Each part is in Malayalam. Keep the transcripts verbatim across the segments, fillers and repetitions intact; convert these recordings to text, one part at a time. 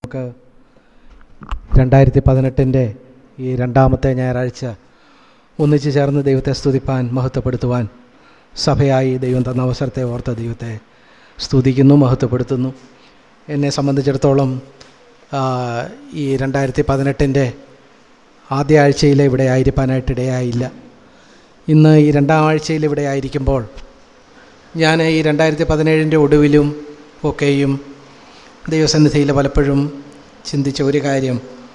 നമുക്ക് രണ്ടായിരത്തി പതിനെട്ടിൻ്റെ ഈ രണ്ടാമത്തെ ഞായറാഴ്ച ഒന്നിച്ചു ചേർന്ന് ദൈവത്തെ സ്തുതിപ്പാൻ, മഹത്വപ്പെടുത്തുവാൻ സഭയായി ദൈവം തന്ന അവസരത്തെ ഓർത്ത ദൈവത്തെ സ്തുതിക്കുന്നു, മഹത്വപ്പെടുത്തുന്നു. എന്നെ സംബന്ധിച്ചിടത്തോളം ഈ രണ്ടായിരത്തി പതിനെട്ടിൻ്റെ ആദ്യ ആഴ്ചയിൽ ഇവിടെ ആയിരിക്കാനായിട്ട് ഇടയായില്ല. ഇന്ന് ഈ രണ്ടാം ആഴ്ചയിൽ ഇവിടെ ആയിരിക്കുമ്പോൾ ഞാൻ ഈ രണ്ടായിരത്തി പതിനേഴിൻ്റെ ഒടുവിലും ഒക്കെയും ദൈവസന്നിധിയിൽ പലപ്പോഴും ചിന്തിച്ച ഒരു കാര്യം,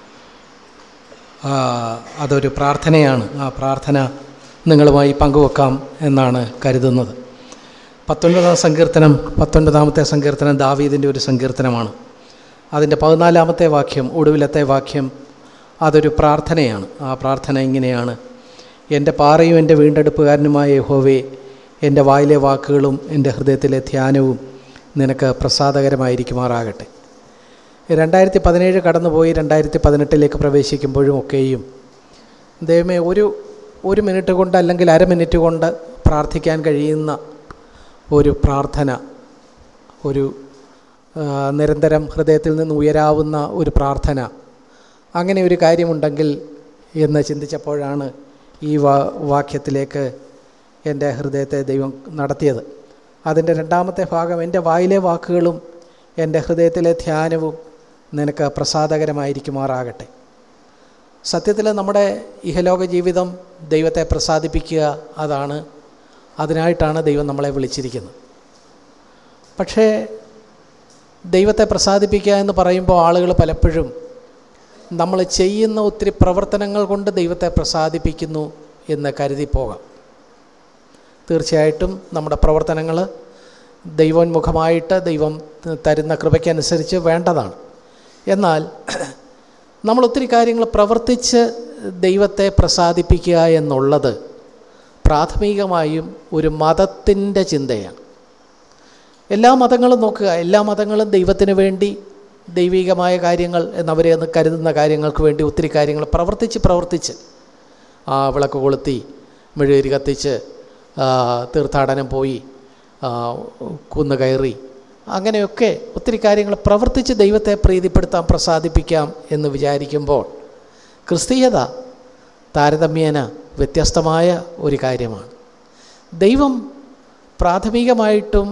അതൊരു പ്രാർത്ഥനയാണ്. ആ പ്രാർത്ഥന നിങ്ങളുമായി പങ്കുവെക്കാം എന്നാണ് കരുതുന്നത്. പത്തൊൻപതാം സങ്കീർത്തനം പത്തൊൻപതാമത്തെ സങ്കീർത്തനം ദാവീദിൻ്റെ ഒരു സങ്കീർത്തനമാണ്. അതിൻ്റെ പതിനാലാമത്തെ വാക്യം, ഒടുവിലത്തെ വാക്യം, അതൊരു പ്രാർത്ഥനയാണ്. ആ പ്രാർത്ഥന ഇങ്ങനെയാണ്: എൻ്റെ പാറയും എൻ്റെ വീണ്ടെടുപ്പുകാരനുമായ യഹോവേ, എൻ്റെ വായിലെ വാക്കുകളും എൻ്റെ ഹൃദയത്തിലെ ധ്യാനവും നിനക്ക് പ്രസാദകരമായിരിക്കുമാറാകട്ടെ. രണ്ടായിരത്തി പതിനേഴ് കടന്നുപോയി രണ്ടായിരത്തി പതിനെട്ടിലേക്ക് പ്രവേശിക്കുമ്പോഴും ഒക്കെയും ദൈവമേ, ഒരു ഒരു മിനിറ്റ് കൊണ്ട് അല്ലെങ്കിൽ അര മിനിറ്റ് കൊണ്ട് പ്രാർത്ഥിക്കാൻ കഴിയുന്ന ഒരു പ്രാർത്ഥന, ഒരു നിരന്തരം ഹൃദയത്തിൽ നിന്ന് ഉയരാവുന്ന ഒരു പ്രാർത്ഥന, അങ്ങനെ ഒരു കാര്യമുണ്ടെങ്കിൽ എന്ന് ചിന്തിച്ചപ്പോഴാണ് ഈ വാ വാക്യത്തിലേക്ക് എൻ്റെ ഹൃദയത്തെ ദൈവം നടത്തിയത്. അതിൻ്റെ രണ്ടാമത്തെ ഭാഗം, എൻ്റെ വായിലെ വാക്കുകളും എൻ്റെ ഹൃദയത്തിലെ ധ്യാനവും നിനക്ക് പ്രസാദകരമായിരിക്കുമാറാകട്ടെ. സത്യത്തിൽ നമ്മുടെ ഇഹലോക ജീവിതം ദൈവത്തെ പ്രസാദിപ്പിക്കുക, അതാണ്, അതിനായിട്ടാണ് ദൈവം നമ്മളെ വിളിച്ചിരിക്കുന്നത്. പക്ഷേ ദൈവത്തെ പ്രസാദിപ്പിക്കുക എന്ന് പറയുമ്പോൾ ആളുകൾ പലപ്പോഴും നമ്മൾ ചെയ്യുന്ന ഒത്തിരി പ്രവർത്തനങ്ങൾ കൊണ്ട് ദൈവത്തെ പ്രസാദിപ്പിക്കുന്നു എന്ന് കരുതിപ്പോകാം. തീർച്ചയായിട്ടും നമ്മുടെ പ്രവർത്തനങ്ങൾ ദൈവോന്മുഖമായിട്ട് ദൈവം തരുന്ന കൃപയ്ക്കനുസരിച്ച് വേണ്ടതാണ്. എന്നാൽ നമ്മൾ ഒത്തിരി കാര്യങ്ങൾ പ്രവർത്തിച്ച് ദൈവത്തെ പ്രസാദിപ്പിക്കുക എന്നുള്ളത് പ്രാഥമികമായും ഒരു മതത്തിൻ്റെ ചിന്തയാണ്. എല്ലാ മതങ്ങളും നോക്കുക, എല്ലാ മതങ്ങളും ദൈവത്തിന് വേണ്ടി, ദൈവികമായ കാര്യങ്ങൾ എന്നവരെ എന്ന് കരുതുന്ന കാര്യങ്ങൾക്ക് വേണ്ടി ഒത്തിരി കാര്യങ്ങൾ പ്രവർത്തിച്ച് പ്രവർത്തിച്ച് ആ വിളക്ക് കൊളുത്തി, മെഴുകുതിരി കത്തിച്ച്, തീർത്ഥാടനം പോയി, കുന്ന് കയറി, അങ്ങനെയൊക്കെ ഒത്തിരി കാര്യങ്ങൾ പ്രവർത്തിച്ച് ദൈവത്തെ പ്രീതിപ്പെടുത്താം, പ്രസാദിപ്പിക്കാം എന്ന് വിചാരിക്കുമ്പോൾ ക്രിസ്തീയത താരതമ്യേന വ്യത്യസ്തമായ ഒരു കാര്യമാണ്. ദൈവം പ്രാഥമികമായിട്ടും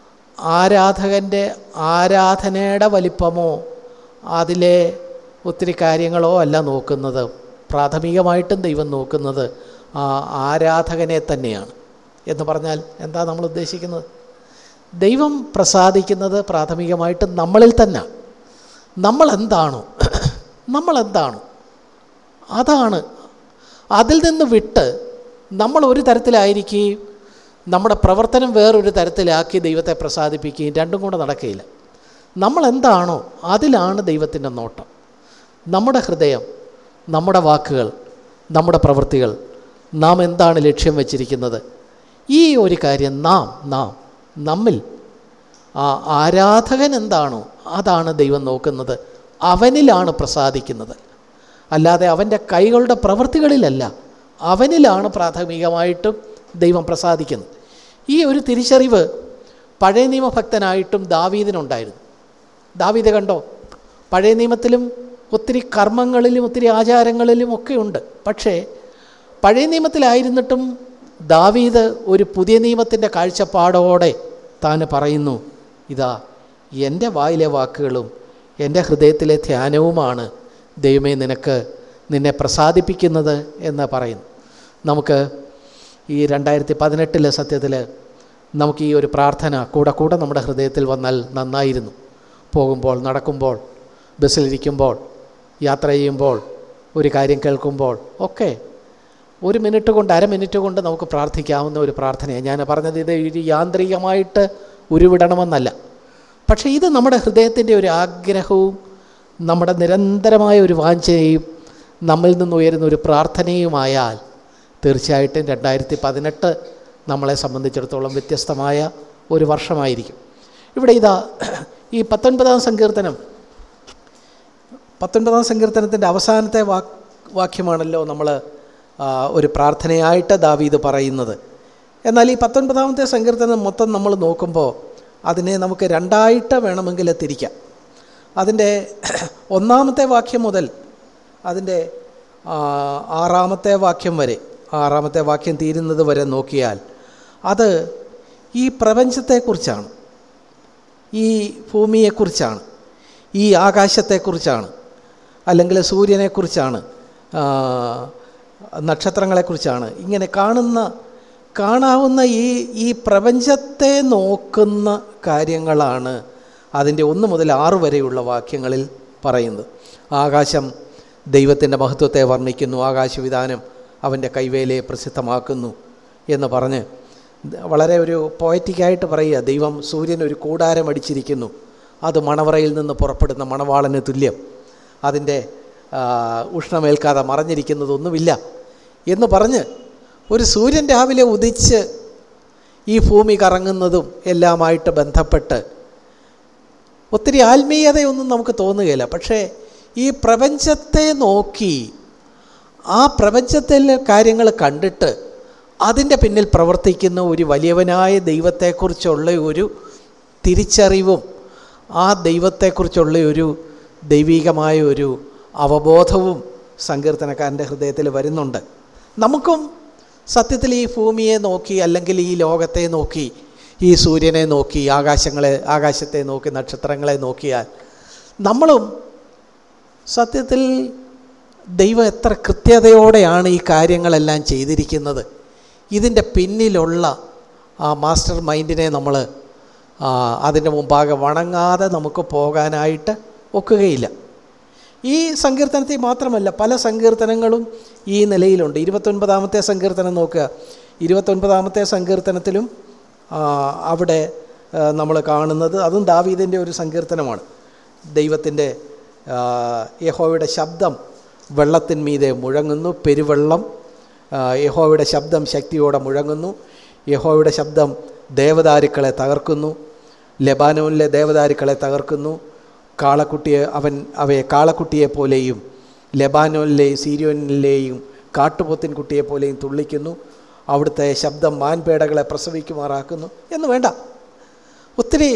ആരാധകൻ്റെ ആരാധനയുടെ വലിപ്പമോ അതിലെ ഒത്തിരി കാര്യങ്ങളോ അല്ല നോക്കുന്നത്. പ്രാഥമികമായിട്ടും ദൈവം നോക്കുന്നത് ആ ആരാധകനെ തന്നെയാണ്. എന്ന് പറഞ്ഞാൽ എന്താ നമ്മൾ ഉദ്ദേശിക്കുന്നത്? ദൈവം പ്രസാദിക്കുന്നത് പ്രാഥമികമായിട്ട് നമ്മളിൽ തന്നെ. നമ്മളെന്താണോ നമ്മളെന്താണോ അതാണ്. അതിൽ നിന്ന് വിട്ട് നമ്മൾ ഒരു തരത്തിലായിരിക്കുകയും നമ്മുടെ പ്രവർത്തനം വേറൊരു തരത്തിലാക്കി ദൈവത്തെ പ്രസാദിപ്പിക്കുകയും രണ്ടും കൂടെ നടക്കുകയില്ല. നമ്മളെന്താണോ അതിലാണ് ദൈവത്തിൻ്റെ നോട്ടം. നമ്മുടെ ഹൃദയം, നമ്മുടെ വാക്കുകൾ, നമ്മുടെ പ്രവൃത്തികൾ, നാം എന്താണ് ലക്ഷ്യം വച്ചിരിക്കുന്നത്, ഈ ഒരു കാര്യം നാം നാം നമ്മിൽ ആ ആരാധകൻ എന്താണോ അതാണ് ദൈവം നോക്കുന്നത്. അവനിലാണ് പ്രസാദിക്കുന്നത്. അല്ലാതെ അവൻ്റെ കൈകളുടെ പ്രവൃത്തികളിലല്ല, അവനിലാണ് പ്രാഥമികമായിട്ടും ദൈവം പ്രസാദിക്കുന്നത്. ഈ ഒരു തിരിച്ചറിവ് പഴയ നിയമഭക്തനായിട്ടും ദാവീദിനുണ്ടായിരുന്നു. ദാവീദ് കണ്ടോ, പഴയ നിയമത്തിലും ഒത്തിരി കർമ്മങ്ങളിലും ഒത്തിരി ആചാരങ്ങളിലും ഒക്കെ ഉണ്ട്. പക്ഷേ പഴയ നിയമത്തിലായിരുന്നിട്ടും ദാവീദ് ഒരു പുതിയ നിയമത്തിൻ്റെ കാഴ്ചപ്പാടോടെ താൻ പറയുന്നു, ഇതാ എൻ്റെ വായിലെ വാക്കുകളും എൻ്റെ ഹൃദയത്തിലെ ധ്യാനവുമാണ് ദൈവമേ നിനക്ക് നിന്നെ പ്രസാദിപ്പിക്കുന്നത് എന്ന് പറയുന്നു. നമുക്ക് ഈ രണ്ടായിരത്തി പതിനെട്ടിലെ സത്യത്തിൽ നമുക്ക് ഈ ഒരു പ്രാർത്ഥന കൂടെ കൂടെ നമ്മുടെ ഹൃദയത്തിൽ വന്നാൽ നന്നായിരുന്നു. പോകുമ്പോൾ, നടക്കുമ്പോൾ, ബസ്സിലിരിക്കുമ്പോൾ, യാത്ര ചെയ്യുമ്പോൾ, ഒരു കാര്യം കേൾക്കുമ്പോൾ ഒക്കെ ഒരു മിനിറ്റ് കൊണ്ട് അര മിനിറ്റ് കൊണ്ട് നമുക്ക് പ്രാർത്ഥിക്കാവുന്ന ഒരു പ്രാർത്ഥനയാണ്. ഞാൻ പറഞ്ഞത് ഇത് ഒരു യാന്ത്രികമായിട്ട് ഉരുവിടണമെന്നല്ല. പക്ഷേ ഇത് നമ്മുടെ ഹൃദയത്തിൻ്റെ ഒരു ആഗ്രഹവും നമ്മുടെ നിരന്തരമായ ഒരു വാഞ്ചയും നമ്മിൽ നിന്ന് ഉയരുന്ന ഒരു പ്രാർത്ഥനയുമായാൽ തീർച്ചയായിട്ടും രണ്ടായിരത്തി പതിനെട്ട് നമ്മളെ സംബന്ധിച്ചിടത്തോളം വ്യത്യസ്തമായ ഒരു വർഷമായിരിക്കും. ഇവിടെ ഇതാ ഈ പത്തൊൻപതാം സങ്കീർത്തനം പത്തൊൻപതാം സങ്കീർത്തനത്തിൻ്റെ അവസാനത്തെ വാക് വാക്യമാണല്ലോ നമ്മൾ ഒരു പ്രാർത്ഥനയായിട്ട് ദാവീദ് പറയുന്നത്. എന്നാൽ ഈ പത്തൊൻപതാമത്തെ സങ്കീർത്തനം മൊത്തം നമ്മൾ നോക്കുമ്പോൾ അതിനെ നമുക്ക് രണ്ടായിട്ട് വേണമെങ്കിൽ തിരിക്കാം. അതിൻ്റെ ഒന്നാമത്തെ വാക്യം മുതൽ അതിൻ്റെ ആറാമത്തെ വാക്യം വരെ, ആറാമത്തെ വാക്യം തീരുന്നത് വരെ നോക്കിയാൽ അത് ഈ പ്രപഞ്ചത്തെക്കുറിച്ചാണ്, ഈ ഭൂമിയെക്കുറിച്ചാണ്, ഈ ആകാശത്തെക്കുറിച്ചാണ്, അല്ലെങ്കിൽ സൂര്യനെക്കുറിച്ചാണ്, നക്ഷത്രങ്ങളെക്കുറിച്ചാണ്. ഇങ്ങനെ കാണുന്ന കാണാവുന്ന ഈ ഈ പ്രപഞ്ചത്തെ നോക്കുന്ന കാര്യങ്ങളാണ് അതിൻ്റെ ഒന്ന് മുതൽ ആറ് വരെയുള്ള വാക്യങ്ങളിൽ പറയുന്നത്. ആകാശം ദൈവത്തിൻ്റെ മഹത്വത്തെ വർണ്ണിക്കുന്നു, ആകാശവിധാനം അവൻ്റെ കൈവേലയെ പ്രസിദ്ധമാക്കുന്നു എന്ന് പറഞ്ഞ് വളരെ ഒരു പോയറ്റിക്കായിട്ട് പറയുക. ദൈവം സൂര്യൻ ഒരു കൂടാരം അടിച്ചിരിക്കുന്നു, അത് മണവറയിൽ നിന്ന് പുറപ്പെടുന്ന മണവാളന് തുല്യം, അതിൻ്റെ ഉഷ്ണമേൽക്കാതെ മറഞ്ഞിരിക്കുന്നതൊന്നുമില്ല എന്ന് പറഞ്ഞ് ഒരു സൂര്യൻ രാവിലെ ഉദിച്ച് ഈ ഭൂമി കറങ്ങുന്നതും എല്ലാമായിട്ട് ബന്ധപ്പെട്ട് ഒത്തിരി ആത്മീയതയൊന്നും നമുക്ക് തോന്നുകയില്ല. പക്ഷേ ഈ പ്രപഞ്ചത്തെ നോക്കി ആ പ്രപഞ്ചത്തിലെ കാര്യങ്ങൾ കണ്ടിട്ട് അതിൻ്റെ പിന്നിൽ പ്രവർത്തിക്കുന്ന ഒരു വലിയവനായ ദൈവത്തെക്കുറിച്ചുള്ള ഒരു തിരിച്ചറിവും ആ ദൈവത്തെക്കുറിച്ചുള്ള ഒരു ദൈവികമായ ഒരു അവബോധവും സങ്കീർത്തനക്കാരൻ്റെ ഹൃദയത്തിൽ വരുന്നുണ്ട്. നമുക്കും സത്യത്തിൽ ഈ ഭൂമിയെ നോക്കി, അല്ലെങ്കിൽ ഈ ലോകത്തെ നോക്കി, ഈ സൂര്യനെ നോക്കി, ആകാശങ്ങളെ ആകാശത്തെ നോക്കി, നക്ഷത്രങ്ങളെ നോക്കിയാൽ നമ്മളും സത്യത്തിൽ ദൈവം എത്ര കൃത്യതയോടെയാണ് ഈ കാര്യങ്ങളെല്ലാം ചെയ്തിരിക്കുന്നത്, ഇതിൻ്റെ പിന്നിലുള്ള ആ മാസ്റ്റർ മൈൻഡിനെ നമ്മൾ അതിൻ്റെ മുമ്പാകെ വണങ്ങാതെ നമുക്ക് പോകാനായിട്ട് ഒക്കുകയില്ല. ഈ സങ്കീർത്തനത്തിൽ മാത്രമല്ല, പല സങ്കീർത്തനങ്ങളും ഈ നിലയിലുണ്ട്. ഇരുപത്തൊൻപതാമത്തെ സങ്കീർത്തനം നോക്കുക. ഇരുപത്തൊൻപതാമത്തെ സങ്കീർത്തനത്തിലും അവിടെ നമ്മൾ കാണുന്നത്, അതും ദാവീദിൻ്റെ ഒരു സങ്കീർത്തനമാണ്. ദൈവത്തിൻ്റെ യഹോവയുടെ ശബ്ദം വെള്ളത്തിന്മീതെ മുഴങ്ങുന്നു, പെരുവെള്ളം, യഹോവയുടെ ശബ്ദം ശക്തിയോടെ മുഴങ്ങുന്നു, യഹോവയുടെ ശബ്ദം ദേവദാരുക്കളെ തകർക്കുന്നു, ലെബാനോനിലെ ദേവദാരുക്കളെ തകർക്കുന്നു, കാളക്കുട്ടിയെ അവൻ അവയെ കാളക്കുട്ടിയെ പോലെയും ലെബാനോനിലെയും സീരിയോനിലെയും കാട്ടുപോത്തിൻ കുട്ടിയെ പോലെയും തുള്ളിക്കുന്നു, അവിടുത്തെ ശബ്ദം മാൻപേടകളെ പ്രസവിക്കുമാറാക്കുന്നു എന്ന് വേണ്ട, ഒത്തിരി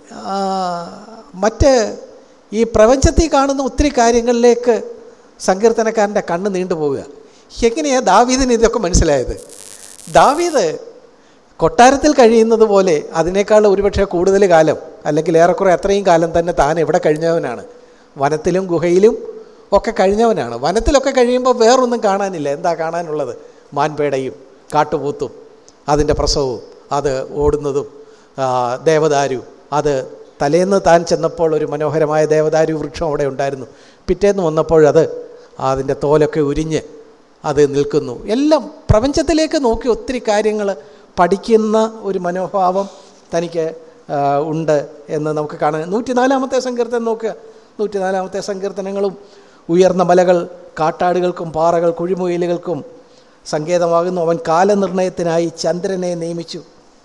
മറ്റ് ഈ പ്രപഞ്ചത്തിൽ കാണുന്ന ഒത്തിരി കാര്യങ്ങളിലേക്ക് സങ്കീർത്തനക്കാരൻ്റെ കണ്ണ് നീണ്ടുപോവുക. എങ്ങനെയാണ് ദാവീദിന് ഇതൊക്കെ മനസ്സിലായത്? ദാവീദ് കൊട്ടാരത്തിൽ കഴിയുന്നത് പോലെ അതിനേക്കാൾ ഒരുപക്ഷെ കൂടുതൽ കാലം, അല്ലെങ്കിൽ ഏറെക്കുറെ അത്രയും കാലം തന്നെ താൻ എവിടെ കഴിഞ്ഞവനാണ്? വനത്തിലും ഗുഹയിലും ഒക്കെ കഴിഞ്ഞവനാണ്. വനത്തിലൊക്കെ കഴിയുമ്പോൾ വേറൊന്നും കാണാനില്ല. എന്താ കാണാനുള്ളത്? മാൻപേടയും കാട്ടുപൂത്തും അതിൻ്റെ പ്രസവവും അത് ഓടുന്നതും ദേവദാരു. അത് തലേന്ന് താൻ ചെന്നപ്പോൾ ഒരു മനോഹരമായ ദേവദാരു വൃക്ഷം അവിടെ ഉണ്ടായിരുന്നു. പിറ്റേന്ന് വന്നപ്പോഴത് അതിൻ്റെ തോലൊക്കെ ഉരിഞ്ഞ് അത് നിൽക്കുന്നു. എല്ലാം പ്രപഞ്ചത്തിലേക്ക് നോക്കി ഒത്തിരി കാര്യങ്ങൾ പഠിക്കുന്ന ഒരു മനോഭാവം തനിക്ക് ഉണ്ട് എന്ന് നമുക്ക് കാണാൻ. നൂറ്റിനാലാമത്തെ സങ്കീർത്തനം നോക്കുക. നൂറ്റിനാലാമത്തെ സങ്കീർത്തനങ്ങളും ഉയർന്ന മലകൾ കാട്ടാടുകൾക്കും പാറകൾ കുഴിമുയലുകൾക്കും സങ്കേതമാകുന്നു. അവൻ കാലനിർണയത്തിനായി ചന്ദ്രനെ നിയമിച്ചു.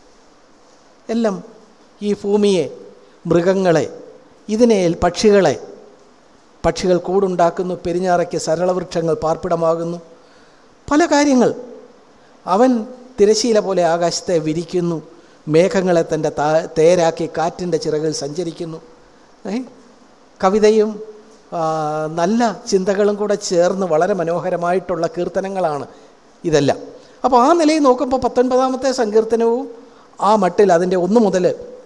എല്ലാം ഈ ഭൂമിയെ, മൃഗങ്ങളെ, ഇതിനെ, പക്ഷികളെ, പക്ഷികൾ കൂടുണ്ടാക്കുന്നു, പെരിഞ്ഞാറയ്ക്ക് സരളവൃക്ഷങ്ങൾ പാർപ്പിടമാകുന്നു, പല കാര്യങ്ങൾ. അവൻ തിരശീല പോലെ ആകാശത്തെ വിരിക്കുന്നു, മേഘങ്ങളെ തൻ്റെ താ തേരാക്കി കാറ്റിൻ്റെ ചിറകിൽ സഞ്ചരിക്കുന്നു. കവിതയും നല്ല ചിന്തകളും കൂടെ ചേർന്ന് വളരെ മനോഹരമായിട്ടുള്ള കീർത്തനങ്ങളാണ് ഇതെല്ലാം. അപ്പോൾ ആ നിലയിൽ നോക്കുമ്പോൾ പത്തൊൻപതാമത്തെ സങ്കീർത്തനവും ആ മട്ടിൽ അതിൻ്റെ ഒന്ന് മുതൽ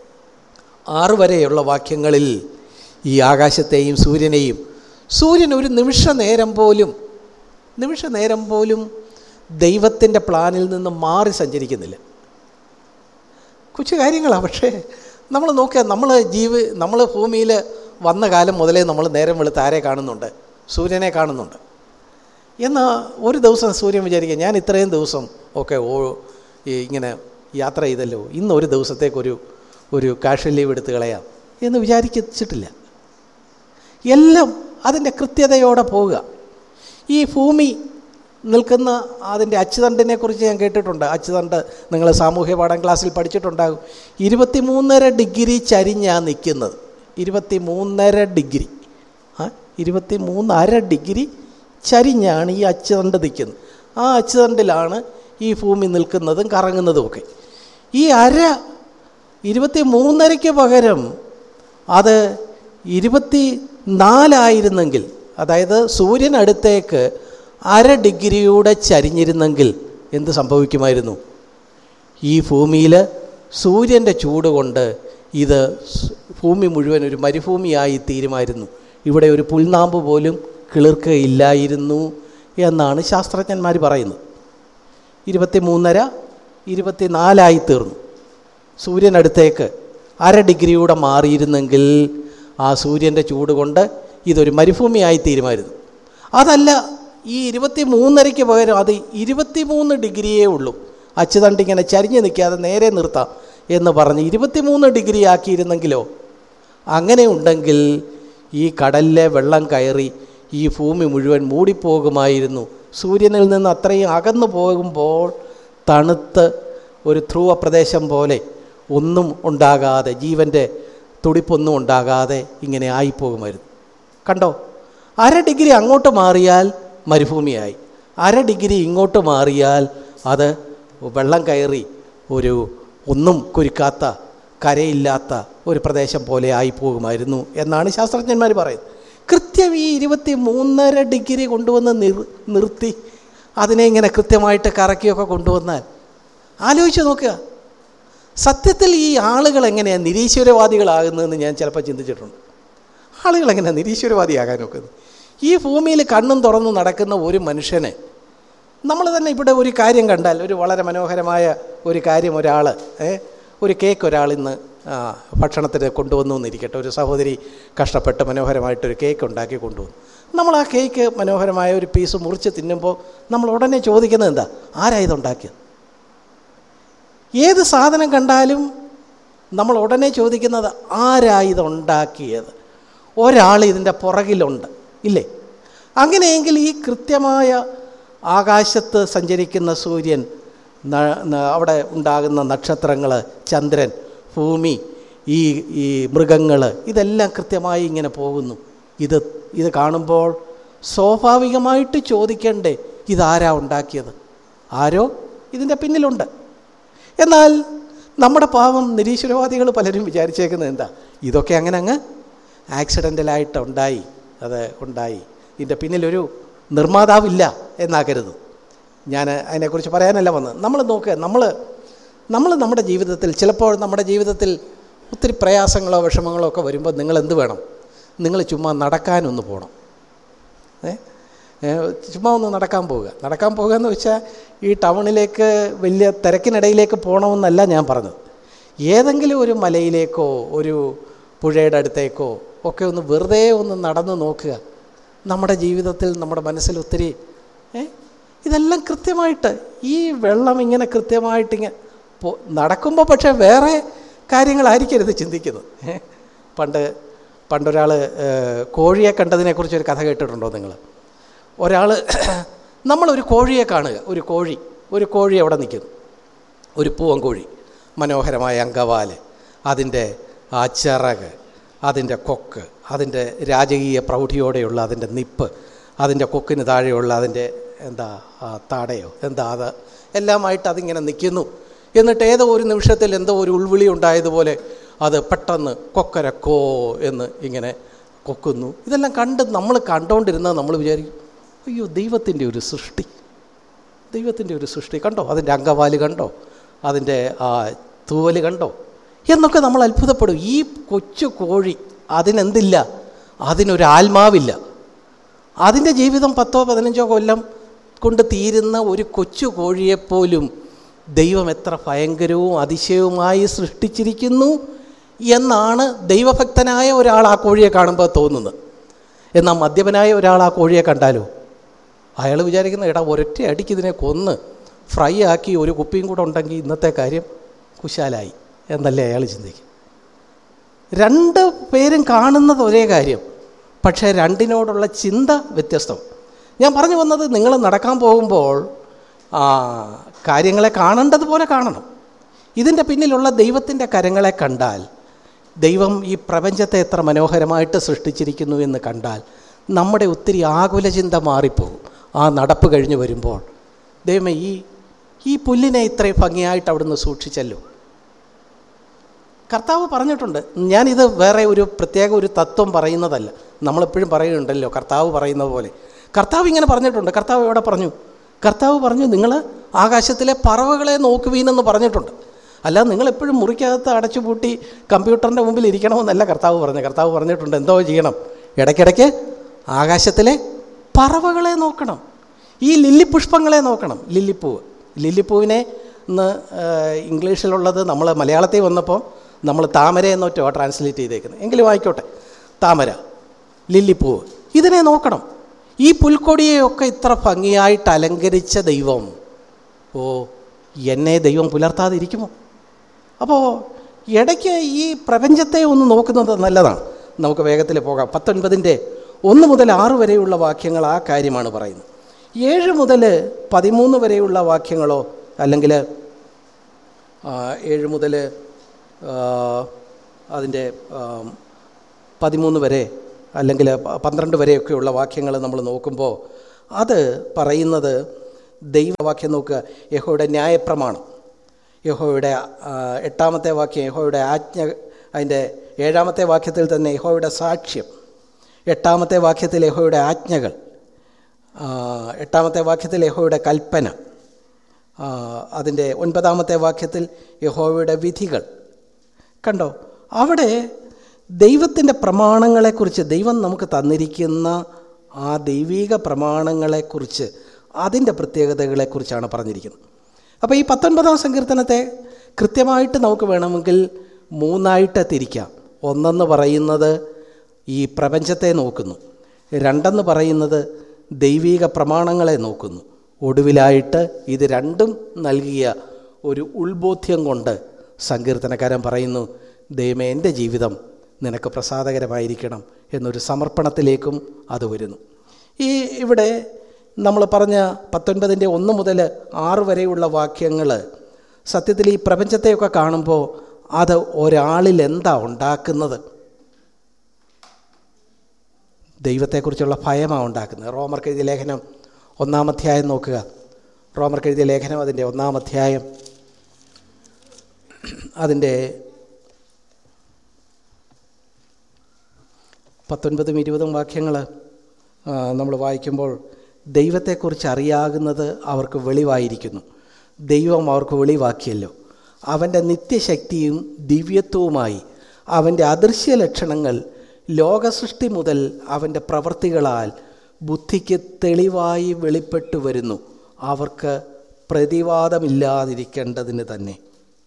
ആറ് വരെയുള്ള വാക്യങ്ങളിൽ ഈ ആകാശത്തെയും സൂര്യനെയും, സൂര്യൻ ഒരു നിമിഷ നേരം പോലും നിമിഷ നേരം പോലും ദൈവത്തിൻ്റെ പ്ലാനിൽ നിന്ന് മാറി സഞ്ചരിക്കുന്നില്ല. കൊച്ചു കാര്യങ്ങളാണ്. പക്ഷേ നമ്മൾ നോക്കുക, നമ്മൾ ജീവി നമ്മൾ ഭൂമിയിൽ വന്ന കാലം മുതലേ നമ്മൾ നേരം വെളുത്ത് ആരെ കാണുന്നുണ്ട്? സൂര്യനെ കാണുന്നുണ്ട്. എന്നാൽ ഒരു ദിവസം സൂര്യൻ വിചാരിക്കുക, ഞാൻ ഇത്രയും ദിവസം ഒക്കെ ഓ ഇങ്ങനെ യാത്ര ചെയ്തല്ലോ, ഇന്ന് ഒരു ദിവസത്തേക്കൊരു ഒരു കാഷ്വൽ ലീവ് എടുത്ത് കളയാം എന്ന് വിചാരിച്ചിട്ടില്ല. എല്ലാം അതിൻ്റെ കൃത്യതയോടെ പോവുക. ഈ ഭൂമി നിൽക്കുന്ന അതിൻ്റെ അച്ചുതണ്ടിനെ കുറിച്ച് ഞാൻ കേട്ടിട്ടുണ്ട്. അച്ചുതണ്ട് നിങ്ങൾ സാമൂഹ്യ പാഠം ക്ലാസ്സിൽ പഠിച്ചിട്ടുണ്ടാകും. ഇരുപത്തി മൂന്നര ഡിഗ്രി ചരിഞ്ഞാണ് നിൽക്കുന്നത്. ഇരുപത്തി മൂന്നര ഡിഗ്രി ആ ഇരുപത്തി മൂന്നര ഡിഗ്രി ചരിഞ്ഞാണ് ഈ അച്ചുതണ്ട് നിൽക്കുന്നത്. ആ അച്ചുതണ്ടിലാണ് ഈ ഭൂമി നിൽക്കുന്നതും കറങ്ങുന്നതുമൊക്കെ. ഈ അര ഇരുപത്തി മൂന്നരയ്ക്ക് പകരം അത് ഇരുപത്തി നാലായിരുന്നെങ്കിൽ, അതായത് സൂര്യൻ അടുത്തേക്ക് അര ഡിഗ്രിയുടെ ചരിഞ്ഞിരുന്നെങ്കിൽ എന്ത് സംഭവിക്കുമായിരുന്നു? ഈ ഭൂമിയിൽ സൂര്യൻ്റെ ചൂട് കൊണ്ട് ഇത് ഭൂമി മുഴുവൻ ഒരു മരുഭൂമിയായി തീരുമായിരുന്നു. ഇവിടെ ഒരു പുൽനാമ്പ് പോലും കിളിർക്കയില്ലായിരുന്നു എന്നാണ് ശാസ്ത്രജ്ഞന്മാർ പറയുന്നത്. ഇരുപത്തി മൂന്നര ഇരുപത്തി നാലായി തീർന്നു. സൂര്യനടുത്തേക്ക് അര ഡിഗ്രിയൂടെ മാറിയിരുന്നെങ്കിൽ ആ സൂര്യൻ്റെ ചൂട് കൊണ്ട് ഇതൊരു മരുഭൂമിയായി തീരുമായിരുന്നു. അതല്ല, ഈ ഇരുപത്തി മൂന്നരയ്ക്ക് പകരം അത് ഇരുപത്തി മൂന്ന് ഡിഗ്രിയേ ഉള്ളൂ, അച്ചുതണ്ട് ഇങ്ങനെ ചരിഞ്ഞ് നിൽക്കാതെ നേരെ നിർത്താം എന്ന് പറഞ്ഞ് ഇരുപത്തി മൂന്ന് ഡിഗ്രി ആക്കിയിരുന്നെങ്കിലോ? അങ്ങനെ ഉണ്ടെങ്കിൽ ഈ കടലിലെ വെള്ളം കയറി ഈ ഭൂമി മുഴുവൻ മൂടിപ്പോകുമായിരുന്നു. സൂര്യനിൽ നിന്ന് അത്രയും അകന്നു പോകുമ്പോൾ തണുത്ത് ഒരു ധ്രുവ പ്രദേശം പോലെ ഒന്നും ഉണ്ടാകാതെ, ജീവൻ്റെ തുടിപ്പൊന്നും ഉണ്ടാകാതെ ഇങ്ങനെ ആയിപ്പോകുമായിരുന്നു. കണ്ടോ, അര ഡിഗ്രി അങ്ങോട്ട് മാറിയാൽ മരുഭൂമിയായി, അര ഡിഗ്രി ഇങ്ങോട്ട് മാറിയാൽ അത് വെള്ളം കയറി ഒരു ഒന്നും കുരുക്കാത്ത, കരയില്ലാത്ത ഒരു പ്രദേശം പോലെ ആയിപ്പോകുമായിരുന്നു എന്നാണ് ശാസ്ത്രജ്ഞന്മാർ പറയുന്നത്. കൃത്യം ഈ ഇരുപത്തി മൂന്നര ഡിഗ്രി കൊണ്ടുവന്ന് നിർ നിർത്തി അതിനെ ഇങ്ങനെ കൃത്യമായിട്ട് കറക്കിയൊക്കെ കൊണ്ടുവന്നാൽ ആലോചിച്ച് നോക്കുക. സത്യത്തിൽ ഈ ആളുകൾ എങ്ങനെയാണ് നിരീശ്വരവാദികളാകുന്നതെന്ന് ഞാൻ ചിലപ്പോൾ ചിന്തിച്ചിട്ടുണ്ട്. ആളുകൾ എങ്ങനെയാണ് നിരീശ്വരവാദിയാകാൻ നോക്കുന്നത്? ഈ ഭൂമിയിൽ കണ്ണും തുറന്ന് നടക്കുന്ന ഒരു മനുഷ്യനെ നമ്മൾ തന്നെ ഇവിടെ ഒരു കാര്യം കണ്ടാൽ, ഒരു വളരെ മനോഹരമായ ഒരു കാര്യം ഒരാൾ ഒരു കേക്ക് ഒരാൾ ഇന്ന് ഭക്ഷണത്തിന് കൊണ്ടുവന്നു എന്നിരിക്കട്ടെ, ഒരു സഹോദരി കഷ്ടപ്പെട്ട് മനോഹരമായിട്ടൊരു കേക്ക് ഉണ്ടാക്കി കൊണ്ടുവന്നു. നമ്മൾ ആ കേക്ക് മനോഹരമായ ഒരു പീസ് മുറിച്ച് തിന്നുമ്പോൾ നമ്മൾ ഉടനെ ചോദിക്കുന്നത് എന്താ? ആരാ ഇതുണ്ടാക്കിയത്? ഏത് സാധനം കണ്ടാലും നമ്മൾ ഉടനെ ചോദിക്കുന്നത് ആരാ ഇതുണ്ടാക്കിയത്? ഒരാൾ ഇതിൻ്റെ പുറകിലുണ്ട്, ഇല്ലേ? അങ്ങനെയെങ്കിൽ ഈ കൃത്യമായ ആകാശത്ത് സഞ്ചരിക്കുന്ന സൂര്യൻ, അവിടെ ഉണ്ടാകുന്ന നക്ഷത്രങ്ങൾ, ചന്ദ്രൻ, ഭൂമി, ഈ ഈ മൃഗങ്ങൾ, ഇതെല്ലാം കൃത്യമായി ഇങ്ങനെ പോകുന്നു. ഇത് ഇത് കാണുമ്പോൾ സ്വാഭാവികമായിട്ട് ചോദിക്കണ്ടേ, ഇതാരാ ഉണ്ടാക്കിയത്? ആരോ ഇതിൻ്റെ പിന്നിലുണ്ട്. എന്നാൽ നമ്മുടെ പാവം നിരീശ്വരവാദികൾ പലരും വിചാരിച്ചേക്കുന്നത് എന്താ? ഇതൊക്കെ അങ്ങനെ അങ്ങ് ആക്സിഡൻ്റലായിട്ട് ഉണ്ടായി, അത് ഉണ്ടായി, ഇതിൻ്റെ പിന്നിലൊരു നിർമ്മാതാവില്ല എന്നാക്കരുത്. ഞാൻ അതിനെക്കുറിച്ച് പറയാനല്ല വന്നത്. നമ്മൾ നോക്കുക, നമ്മൾ നമ്മൾ നമ്മുടെ ജീവിതത്തിൽ ചിലപ്പോൾ നമ്മുടെ ജീവിതത്തിൽ ഒത്തിരി പ്രയാസങ്ങളോ വിഷമങ്ങളോ ഒക്കെ വരുമ്പോൾ നിങ്ങൾ എന്ത് വേണം? നിങ്ങൾ ചുമ്മാ നടക്കാനൊന്ന് പോകണം. ഏ ചുമ്മാ ഒന്ന് നടക്കാൻ പോവുക. നടക്കാൻ പോകുക എന്ന് വെച്ചാൽ ഈ ടൗണിലേക്ക് വലിയ തിരക്കിനിടയിലേക്ക് പോകണമെന്നല്ല ഞാൻ പറഞ്ഞത്. ഏതെങ്കിലും ഒരു മലയിലേക്കോ ഒരു പുഴയുടെ അടുത്തേക്കോ ഒക്കെ ഒന്ന് വെറുതെ ഒന്ന് നടന്ന് നോക്കുക. നമ്മുടെ ജീവിതത്തിൽ, നമ്മുടെ മനസ്സിൽ ഒത്തിരി ഏ ഇതെല്ലാം കൃത്യമായിട്ട്, ഈ വെള്ളം ഇങ്ങനെ കൃത്യമായിട്ടിങ്ങനെ പോ നടക്കുമ്പോൾ പക്ഷേ വേറെ കാര്യങ്ങളായിരിക്കരുത് ചിന്തിക്കുന്നത്. പണ്ട് പണ്ടൊരാൾ കോഴിയെ കണ്ടതിനെക്കുറിച്ചൊരു കഥ കേട്ടിട്ടുണ്ടോ നിങ്ങൾ? ഒരാൾ, നമ്മളൊരു കോഴിയെ കാണുക, ഒരു കോഴി ഒരു കോഴി അവിടെ നിൽക്കുന്നു, ഒരു പൂവൻ കോഴി, മനോഹരമായ അങ്കവാല്, അതിൻ്റെ ആ ചിറക്, അതിൻ്റെ കൊക്ക്, അതിൻ്റെ രാജകീയ പ്രൗഢിയോടെയുള്ള അതിൻ്റെ നിപ്പ്, അതിൻ്റെ കൊക്കിന് താഴെയുള്ള അതിൻ്റെ എന്താ താടയോ എന്താ അത് എല്ലാമായിട്ട് അതിങ്ങനെ നിൽക്കുന്നു. എന്നിട്ട് ഏതോ ഒരു നിമിഷത്തിൽ എന്തോ ഒരു ഉൾവിളി ഉണ്ടായതുപോലെ അത് പെട്ടെന്ന് കൊക്കരക്കോ എന്ന് ഇങ്ങനെ കൊക്കുന്നു. ഇതെല്ലാം കണ്ട് നമ്മൾ കണ്ടുകൊണ്ടിരുന്നത് നമ്മൾ വിചാരിക്കും, അയ്യോ ദൈവത്തിൻ്റെ ഒരു സൃഷ്ടി, ദൈവത്തിൻ്റെ ഒരു സൃഷ്ടി കണ്ടോ, അതിൻ്റെ അങ്കവാല് കണ്ടോ, അതിൻ്റെ ആ തൂവല് കണ്ടോ എന്നൊക്കെ നമ്മൾ അത്ഭുതപ്പെടും. ഈ കൊച്ചു കോഴി, അതിനെന്തില്ല? അതിനൊരു ആത്മാവില്ല. അതിൻ്റെ ജീവിതം പത്തോ പതിനഞ്ചോ കൊല്ലം കൊണ്ട് തീരുന്ന ഒരു കൊച്ചു കോഴിയെപ്പോലും ദൈവം എത്ര ഭയങ്കരവും അതിശയവുമായി സൃഷ്ടിച്ചിരിക്കുന്നു എന്നാണ് ദൈവഭക്തനായ ഒരാൾ ആ കോഴിയെ കാണുമ്പോൾ തോന്നുന്നത്. എന്നാൽ മദ്യപനായ ഒരാൾ ആ കോഴിയെ കണ്ടാലോ അയാൾ വിചാരിക്കുന്ന, എടാ ഒരൊറ്റ അടിക്ക് ഇതിനെ കൊന്ന് ഫ്രൈ ആക്കി ഒരു കുപ്പിയും കൂടെ ഉണ്ടെങ്കിൽ ഇന്നത്തെ കാര്യം കുശാലായി എന്നല്ലേ അയാൾ ചിന്തിക്കും. രണ്ട് പേരും കാണുന്നത് ഒരേ കാര്യം, പക്ഷേ രണ്ടിനോടുള്ള ചിന്ത വ്യത്യസ്തം. ഞാൻ പറഞ്ഞു വന്നത്, നിങ്ങൾ നടക്കാൻ പോകുമ്പോൾ കാര്യങ്ങളെ കാണേണ്ടതുപോലെ കാണണം. ഇതിൻ്റെ പിന്നിലുള്ള ദൈവത്തിൻ്റെ കരങ്ങളെ കണ്ടാൽ, ദൈവം ഈ പ്രപഞ്ചത്തെ എത്ര മനോഹരമായിട്ട് സൃഷ്ടിച്ചിരിക്കുന്നു എന്ന് കണ്ടാൽ നമ്മുടെ ഒത്തിരി ആകുല ചിന്ത മാറിപ്പോകും. ആ നടപ്പ് കഴിഞ്ഞ് വരുമ്പോൾ, ദൈവമേ ഈ ഈ പുല്ലിനെ ഇത്രയും ഭംഗിയായിട്ട് അവിടുന്ന് സൂക്ഷിച്ചല്ലോ. കർത്താവ് പറഞ്ഞിട്ടുണ്ട്. ഞാനിത് വേറെ ഒരു പ്രത്യേക ഒരു തത്വം പറയുന്നതല്ല, നമ്മളെപ്പോഴും പറയുന്നുണ്ടല്ലോ കർത്താവ് പറയുന്നത് പോലെ. കർത്താവ് ഇങ്ങനെ പറഞ്ഞിട്ടുണ്ട്. കർത്താവ് എവിടെ പറഞ്ഞു? കർത്താവ് പറഞ്ഞു, നിങ്ങൾ ആകാശത്തിലെ പറവകളെ നോക്കുവീനെന്ന് പറഞ്ഞിട്ടുണ്ട്. അല്ല നിങ്ങളെപ്പോഴും മുറിക്കകത്ത് അടച്ചുപൂട്ടി കമ്പ്യൂട്ടറിൻ്റെ മുമ്പിൽ ഇരിക്കണമെന്നല്ല കർത്താവ് പറഞ്ഞു. കർത്താവ് പറഞ്ഞിട്ടുണ്ട് എന്തോ ചെയ്യണം, ഇടയ്ക്കിടയ്ക്ക് ആകാശത്തിലെ പറവകളെ നോക്കണം, ഈ ലില്ലി പുഷ്പങ്ങളെ നോക്കണം. ലില്ലിപ്പൂവ്, ലില്ലിപ്പൂവിനെ ഇന്ന് ഇംഗ്ലീഷിലുള്ളത് നമ്മൾ മലയാളത്തിൽ വന്നപ്പോൾ നമ്മൾ താമര എന്നൊറ്റോ ട്രാൻസ്ലേറ്റ് ചെയ്തേക്കുന്നത്. എങ്കിലും ആയിക്കോട്ടെ, താമര, ലില്ലിപ്പൂവ്, ഇതിനെ നോക്കണം. ഈ പുൽക്കൊടിയെയൊക്കെ ഇത്ര ഭംഗിയായിട്ട് അലങ്കരിച്ച ദൈവം, ഓ എന്നെ ദൈവം പുലർത്താതിരിക്കുമോ? അപ്പോൾ ഇടയ്ക്ക് ഈ പ്രപഞ്ചത്തെ ഒന്ന് നോക്കുന്നത് നല്ലതാണ്. നമുക്ക് വേഗത്തിൽ പോകാം. പത്തൊൻപതിൻ്റെ ഒന്ന് മുതൽ ആറ് വരെയുള്ള വാക്യങ്ങൾ ആ കാര്യമാണ് പറയുന്നത്. ഏഴ് മുതൽ പതിമൂന്ന് വരെയുള്ള വാക്യങ്ങളോ അല്ലെങ്കിൽ ഏഴ് മുതൽ അതിൻ്റെ പതിമൂന്ന് വരെ അല്ലെങ്കിൽ പന്ത്രണ്ട് വരെയൊക്കെയുള്ള വാക്യങ്ങൾ നമ്മൾ നോക്കുമ്പോൾ അത് പറയുന്നത് ദൈവവാക്യം നോക്കുക. യഹോവയുടെ ന്യായപ്രമാണം, യഹോവയുടെ എട്ടാമത്തെ വാക്യം യഹോവയുടെ ആജ്ഞ, അതിൻ്റെ ഏഴാമത്തെ വാക്യത്തിൽ തന്നെ യഹോവയുടെ സാക്ഷ്യം, എട്ടാമത്തെ വാക്യത്തിൽ യഹോവയുടെ ആജ്ഞകൾ, എട്ടാമത്തെ വാക്യത്തിൽ യഹോവയുടെ കൽപ്പന, അതിൻ്റെ ഒൻപതാമത്തെ വാക്യത്തിൽ യഹോവയുടെ വിധികൾ. കണ്ടോ, അവിടെ ദൈവത്തിൻ്റെ പ്രമാണങ്ങളെക്കുറിച്ച്, ദൈവം നമുക്ക് തന്നിരിക്കുന്ന ആ ദൈവീക പ്രമാണങ്ങളെക്കുറിച്ച്, അതിൻ്റെ പ്രത്യേകതകളെക്കുറിച്ചാണ് പറഞ്ഞിരിക്കുന്നത്. അപ്പോൾ ഈ പത്തൊൻപതാം സങ്കീർത്തനത്തെ കൃത്യമായിട്ട് നമുക്ക് വേണമെങ്കിൽ മൂന്നായിട്ട് തിരിക്കാം. ഒന്നെന്ന് പറയുന്നത് ഈ പ്രപഞ്ചത്തെ നോക്കുന്നു, രണ്ടെന്ന് പറയുന്നത് ദൈവീക പ്രമാണങ്ങളെ നോക്കുന്നു, ഒടുവിലായിട്ട് ഇത് രണ്ടും നൽകിയ ഒരു ഉൾബോധ്യം കൊണ്ട് സങ്കീർത്തനക്കാരൻ പറയുന്നു, ദൈവമേ എൻ്റെ ജീവിതം നിനക്ക് പ്രസാദകരമായിരിക്കണം എന്നൊരു സമർപ്പണത്തിലേക്കും അത് വരുന്നു. ഈ ഇവിടെ നമ്മൾ പറഞ്ഞ പത്തൊൻപതിൻ്റെ ഒന്ന് മുതൽ ആറ് വരെയുള്ള വാക്യങ്ങൾ സത്യത്തിൽ ഈ പ്രപഞ്ചത്തെയൊക്കെ കാണുമ്പോൾ അത് ഒരാളിൽ എന്താ ഉണ്ടാക്കുന്നത്? ദൈവത്തെക്കുറിച്ചുള്ള ഭയമാണ് ഉണ്ടാക്കുന്നത്. റോമർക്ക് എഴുതിയ ലേഖനം ഒന്നാം അധ്യായം നോക്കുക. റോമർക്ക് എഴുതിയ ലേഖനം അതിൻ്റെ ഒന്നാം അധ്യായം അതിൻ്റെ പത്തൊൻപതും ഇരുപതും വാക്യങ്ങൾ നമ്മൾ വായിക്കുമ്പോൾ ദൈവത്തെക്കുറിച്ച് അറിയാകുന്നത് അവർക്ക് വെളിവായിരിക്കുന്നു, ദൈവം അവർക്ക് വെളിവാക്കിയല്ലോ. അവൻ്റെ നിത്യശക്തിയും ദിവ്യത്വവുമായി അവൻ്റെ അദൃശ്യ ലക്ഷണങ്ങൾ ലോകസൃഷ്ടി മുതൽ അവൻ്റെ പ്രവൃത്തികളാൽ ബുദ്ധിക്ക് തെളിവായി വെളിപ്പെട്ടു വരുന്നു, അവർക്ക് പ്രതിവാദമില്ലാതിരിക്കേണ്ടതിന് തന്നെ.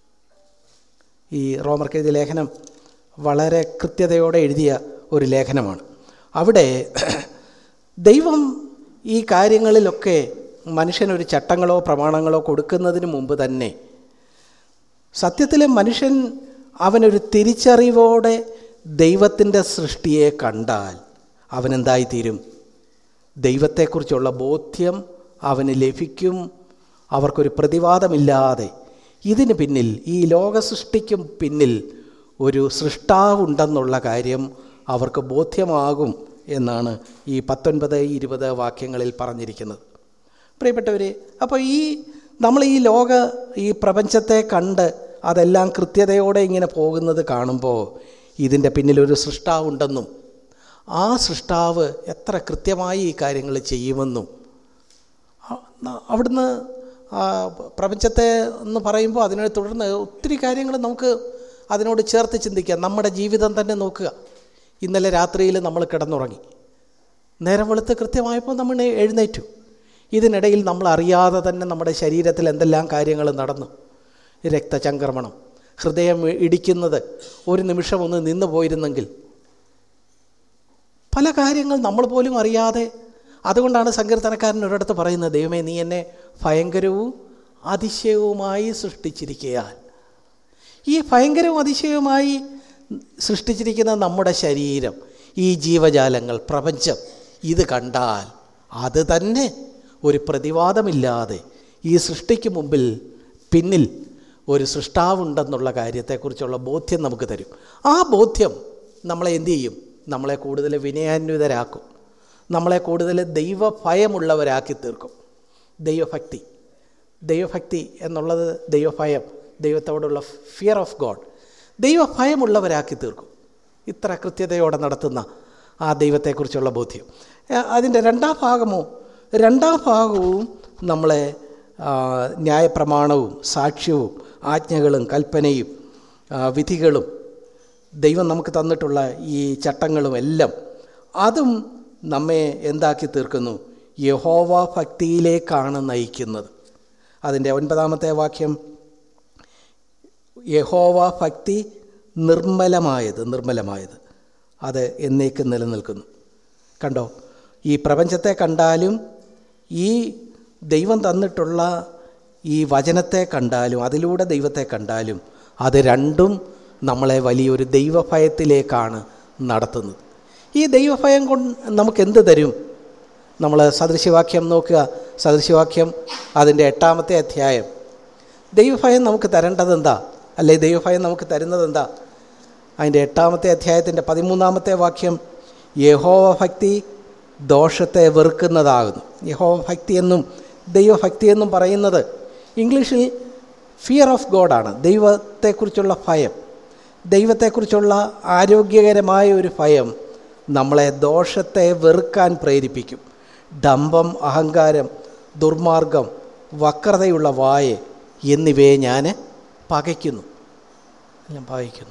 ഈ റോമർക്ക് എഴുതിയ ലേഖനം വളരെ കൃത്യതയോടെ എഴുതിയ ഒരു ലേഖനമാണ്. അവിടെ ദൈവം ഈ കാര്യങ്ങളിലൊക്കെ മനുഷ്യനൊരു ചട്ടങ്ങളോ പ്രമാണങ്ങളോ കൊടുക്കുന്നതിന് മുമ്പ് തന്നെ സത്യത്തിൽ മനുഷ്യൻ അവനൊരു തിരിച്ചറിവോടെ ദൈവത്തിൻ്റെ സൃഷ്ടിയെ കണ്ടാൽ അവനെന്തായിത്തീരും? ദൈവത്തെക്കുറിച്ചുള്ള ബോധ്യം അവന് ലഭിക്കും. അവർക്കൊരു പ്രതിവാദമില്ലാതെ ഇതിന് പിന്നിൽ, ഈ ലോക സൃഷ്ടിക്കും പിന്നിൽ ഒരു സൃഷ്ടാവുണ്ടെന്നുള്ള കാര്യം അവർക്ക് ബോധ്യമാകും എന്നാണ് ഈ പത്തൊൻപത് ഇരുപത് വാക്യങ്ങളിൽ പറഞ്ഞിരിക്കുന്നത്. പ്രിയപ്പെട്ടവരെ, അപ്പോൾ ഈ നമ്മൾ ഈ ലോക ഈ പ്രപഞ്ചത്തെ കണ്ട് അതെല്ലാം കൃത്യതയോടെ ഇങ്ങനെ പോകുന്നത് കാണുമ്പോൾ ഇതിൻ്റെ പിന്നിലൊരു സൃഷ്ടാവുണ്ടെന്നും ആ സൃഷ്ടാവ് എത്ര കൃത്യമായി ഈ കാര്യങ്ങൾ ചെയ്യുമെന്നും, അവിടുന്ന് പ്രപഞ്ചത്തെ എന്ന് പറയുമ്പോൾ അതിനെ തുടർന്ന് ഒത്തിരി കാര്യങ്ങൾ നമുക്ക് അതിനോട് ചേർത്ത് ചിന്തിക്കാം. നമ്മുടെ ജീവിതം തന്നെ നോക്കുക. ഇന്നലെ രാത്രിയിൽ നമ്മൾ കിടന്നുറങ്ങി, നേരം വെളുത്ത് കൃത്യമായപ്പോൾ നമ്മൾ എഴുന്നേറ്റു. ഇതിനിടയിൽ നമ്മൾ അറിയാതെ തന്നെ നമ്മുടെ ശരീരത്തിൽ എന്തെല്ലാം കാര്യങ്ങൾ നടന്നു. രക്തചംക്രമണം, ഹൃദയം ഇടിക്കുന്നത് ഒരു നിമിഷം ഒന്ന് നിന്ന് പോയിരുന്നെങ്കിൽ, പല കാര്യങ്ങൾ നമ്മൾ പോലും അറിയാതെ. അതുകൊണ്ടാണ് സങ്കീർത്തനക്കാരൻ ഒരിടത്ത് പറയുന്നത്, ദൈവമേ നീ എന്നെ ഭയങ്കരവും അതിശയവുമായി സൃഷ്ടിച്ചിരിക്കയാൽ. ഈ ഭയങ്കരവും അതിശയവുമായി സൃഷ്ടിച്ചിരിക്കുന്ന നമ്മുടെ ശരീരം, ഈ ജീവജാലങ്ങൾ, പ്രപഞ്ചം, ഇത് കണ്ടാൽ അത് തന്നെ ഒരു പ്രതിവാദമില്ലാതെ ഈ സൃഷ്ടിക്ക് മുമ്പിൽ പിന്നിൽ ഒരു സൃഷ്ടാവുണ്ടെന്നുള്ള കാര്യത്തെക്കുറിച്ചുള്ള ബോധ്യം നമുക്ക് തരും. ആ ബോധ്യം നമ്മളെ എന്തു ചെയ്യും? നമ്മളെ കൂടുതൽ വിനയാന്വിതരാക്കും, നമ്മളെ കൂടുതൽ ദൈവഭയമുള്ളവരാക്കി തീർക്കും. ദൈവഭക്തി ദൈവഭക്തി എന്നുള്ളത് ദൈവഭയം, ദൈവത്തോടുള്ള ഫിയർ ഓഫ് ഗോഡ്, ദൈവഭയമുള്ളവരാക്കി തീർക്കും. ഇത്ര കൃത്യതയോടെ നടത്തുന്ന ആ ദൈവത്തെക്കുറിച്ചുള്ള ബോധ്യം. അതിൻ്റെ രണ്ടാം ഭാഗമോ രണ്ടാം ഭാഗവും നമ്മളെ ന്യായപ്രമാണവും സാക്ഷ്യവും ആജ്ഞകളും കൽപ്പനയും വിധികളും ദൈവം നമുക്ക് തന്നിട്ടുള്ള ഈ ചട്ടങ്ങളും എല്ലാം അതും നമ്മെ എന്താക്കി തീർക്കുന്നു? യഹോവ ഭക്തിയിലേക്കാണ് നയിക്കുന്നത്. അതിൻ്റെ ഒൻപതാമത്തെ വാക്യം, യഹോവ ഭക്തി നിർമ്മലമായത് നിർമ്മലമായത് അത് എന്നേക്കും നിലനിൽക്കുന്നു. കണ്ടോ, ഈ പ്രപഞ്ചത്തെ കണ്ടാലും ഈ ദൈവം തന്നിട്ടുള്ള ഈ വചനത്തെ കണ്ടാലും അതിലൂടെ ദൈവത്തെ കണ്ടാലും അത് രണ്ടും നമ്മളെ വലിയൊരു ദൈവഭയത്തിലേക്കാണ് നടത്തുന്നത്. ഈ ദൈവഭയം കൊണ്ട് നമുക്കെന്ത് തരും? നമ്മൾ സദൃശ്യവാക്യം നോക്കുക. സദൃശ്യവാക്യം അതിൻ്റെ എട്ടാമത്തെ അധ്യായം. ദൈവഭയം നമുക്ക് തരേണ്ടത് എന്താ, അല്ലെ ദൈവഭയം നമുക്ക് തരുന്നത് എന്താ? അതിൻ്റെ എട്ടാമത്തെ അധ്യായത്തിൻ്റെ പതിമൂന്നാമത്തെ വാക്യം, യഹോവ ഭക്തി ദോഷത്തെ വെറുക്കുന്നതാകുന്നു. യഹോവ ഭക്തി എന്നും ദൈവഭക്തി എന്നും പറയുന്നത് ഇംഗ്ലീഷിൽ ഫിയർ ഓഫ് ഗോഡാണ്. ദൈവത്തെക്കുറിച്ചുള്ള ഭയം, ദൈവത്തെക്കുറിച്ചുള്ള ആരോഗ്യകരമായ ഒരു ഭയം നമ്മളെ ദോഷത്തെ വെറുക്കാൻ പ്രേരിപ്പിക്കും. ഡംഭം, അഹങ്കാരം, ദുർമാർഗം, വക്രതയുള്ള വായ എന്നിവയെ ഞാൻ പകയ്ക്കുന്നു ഞാൻ പകയ്ക്കുന്നു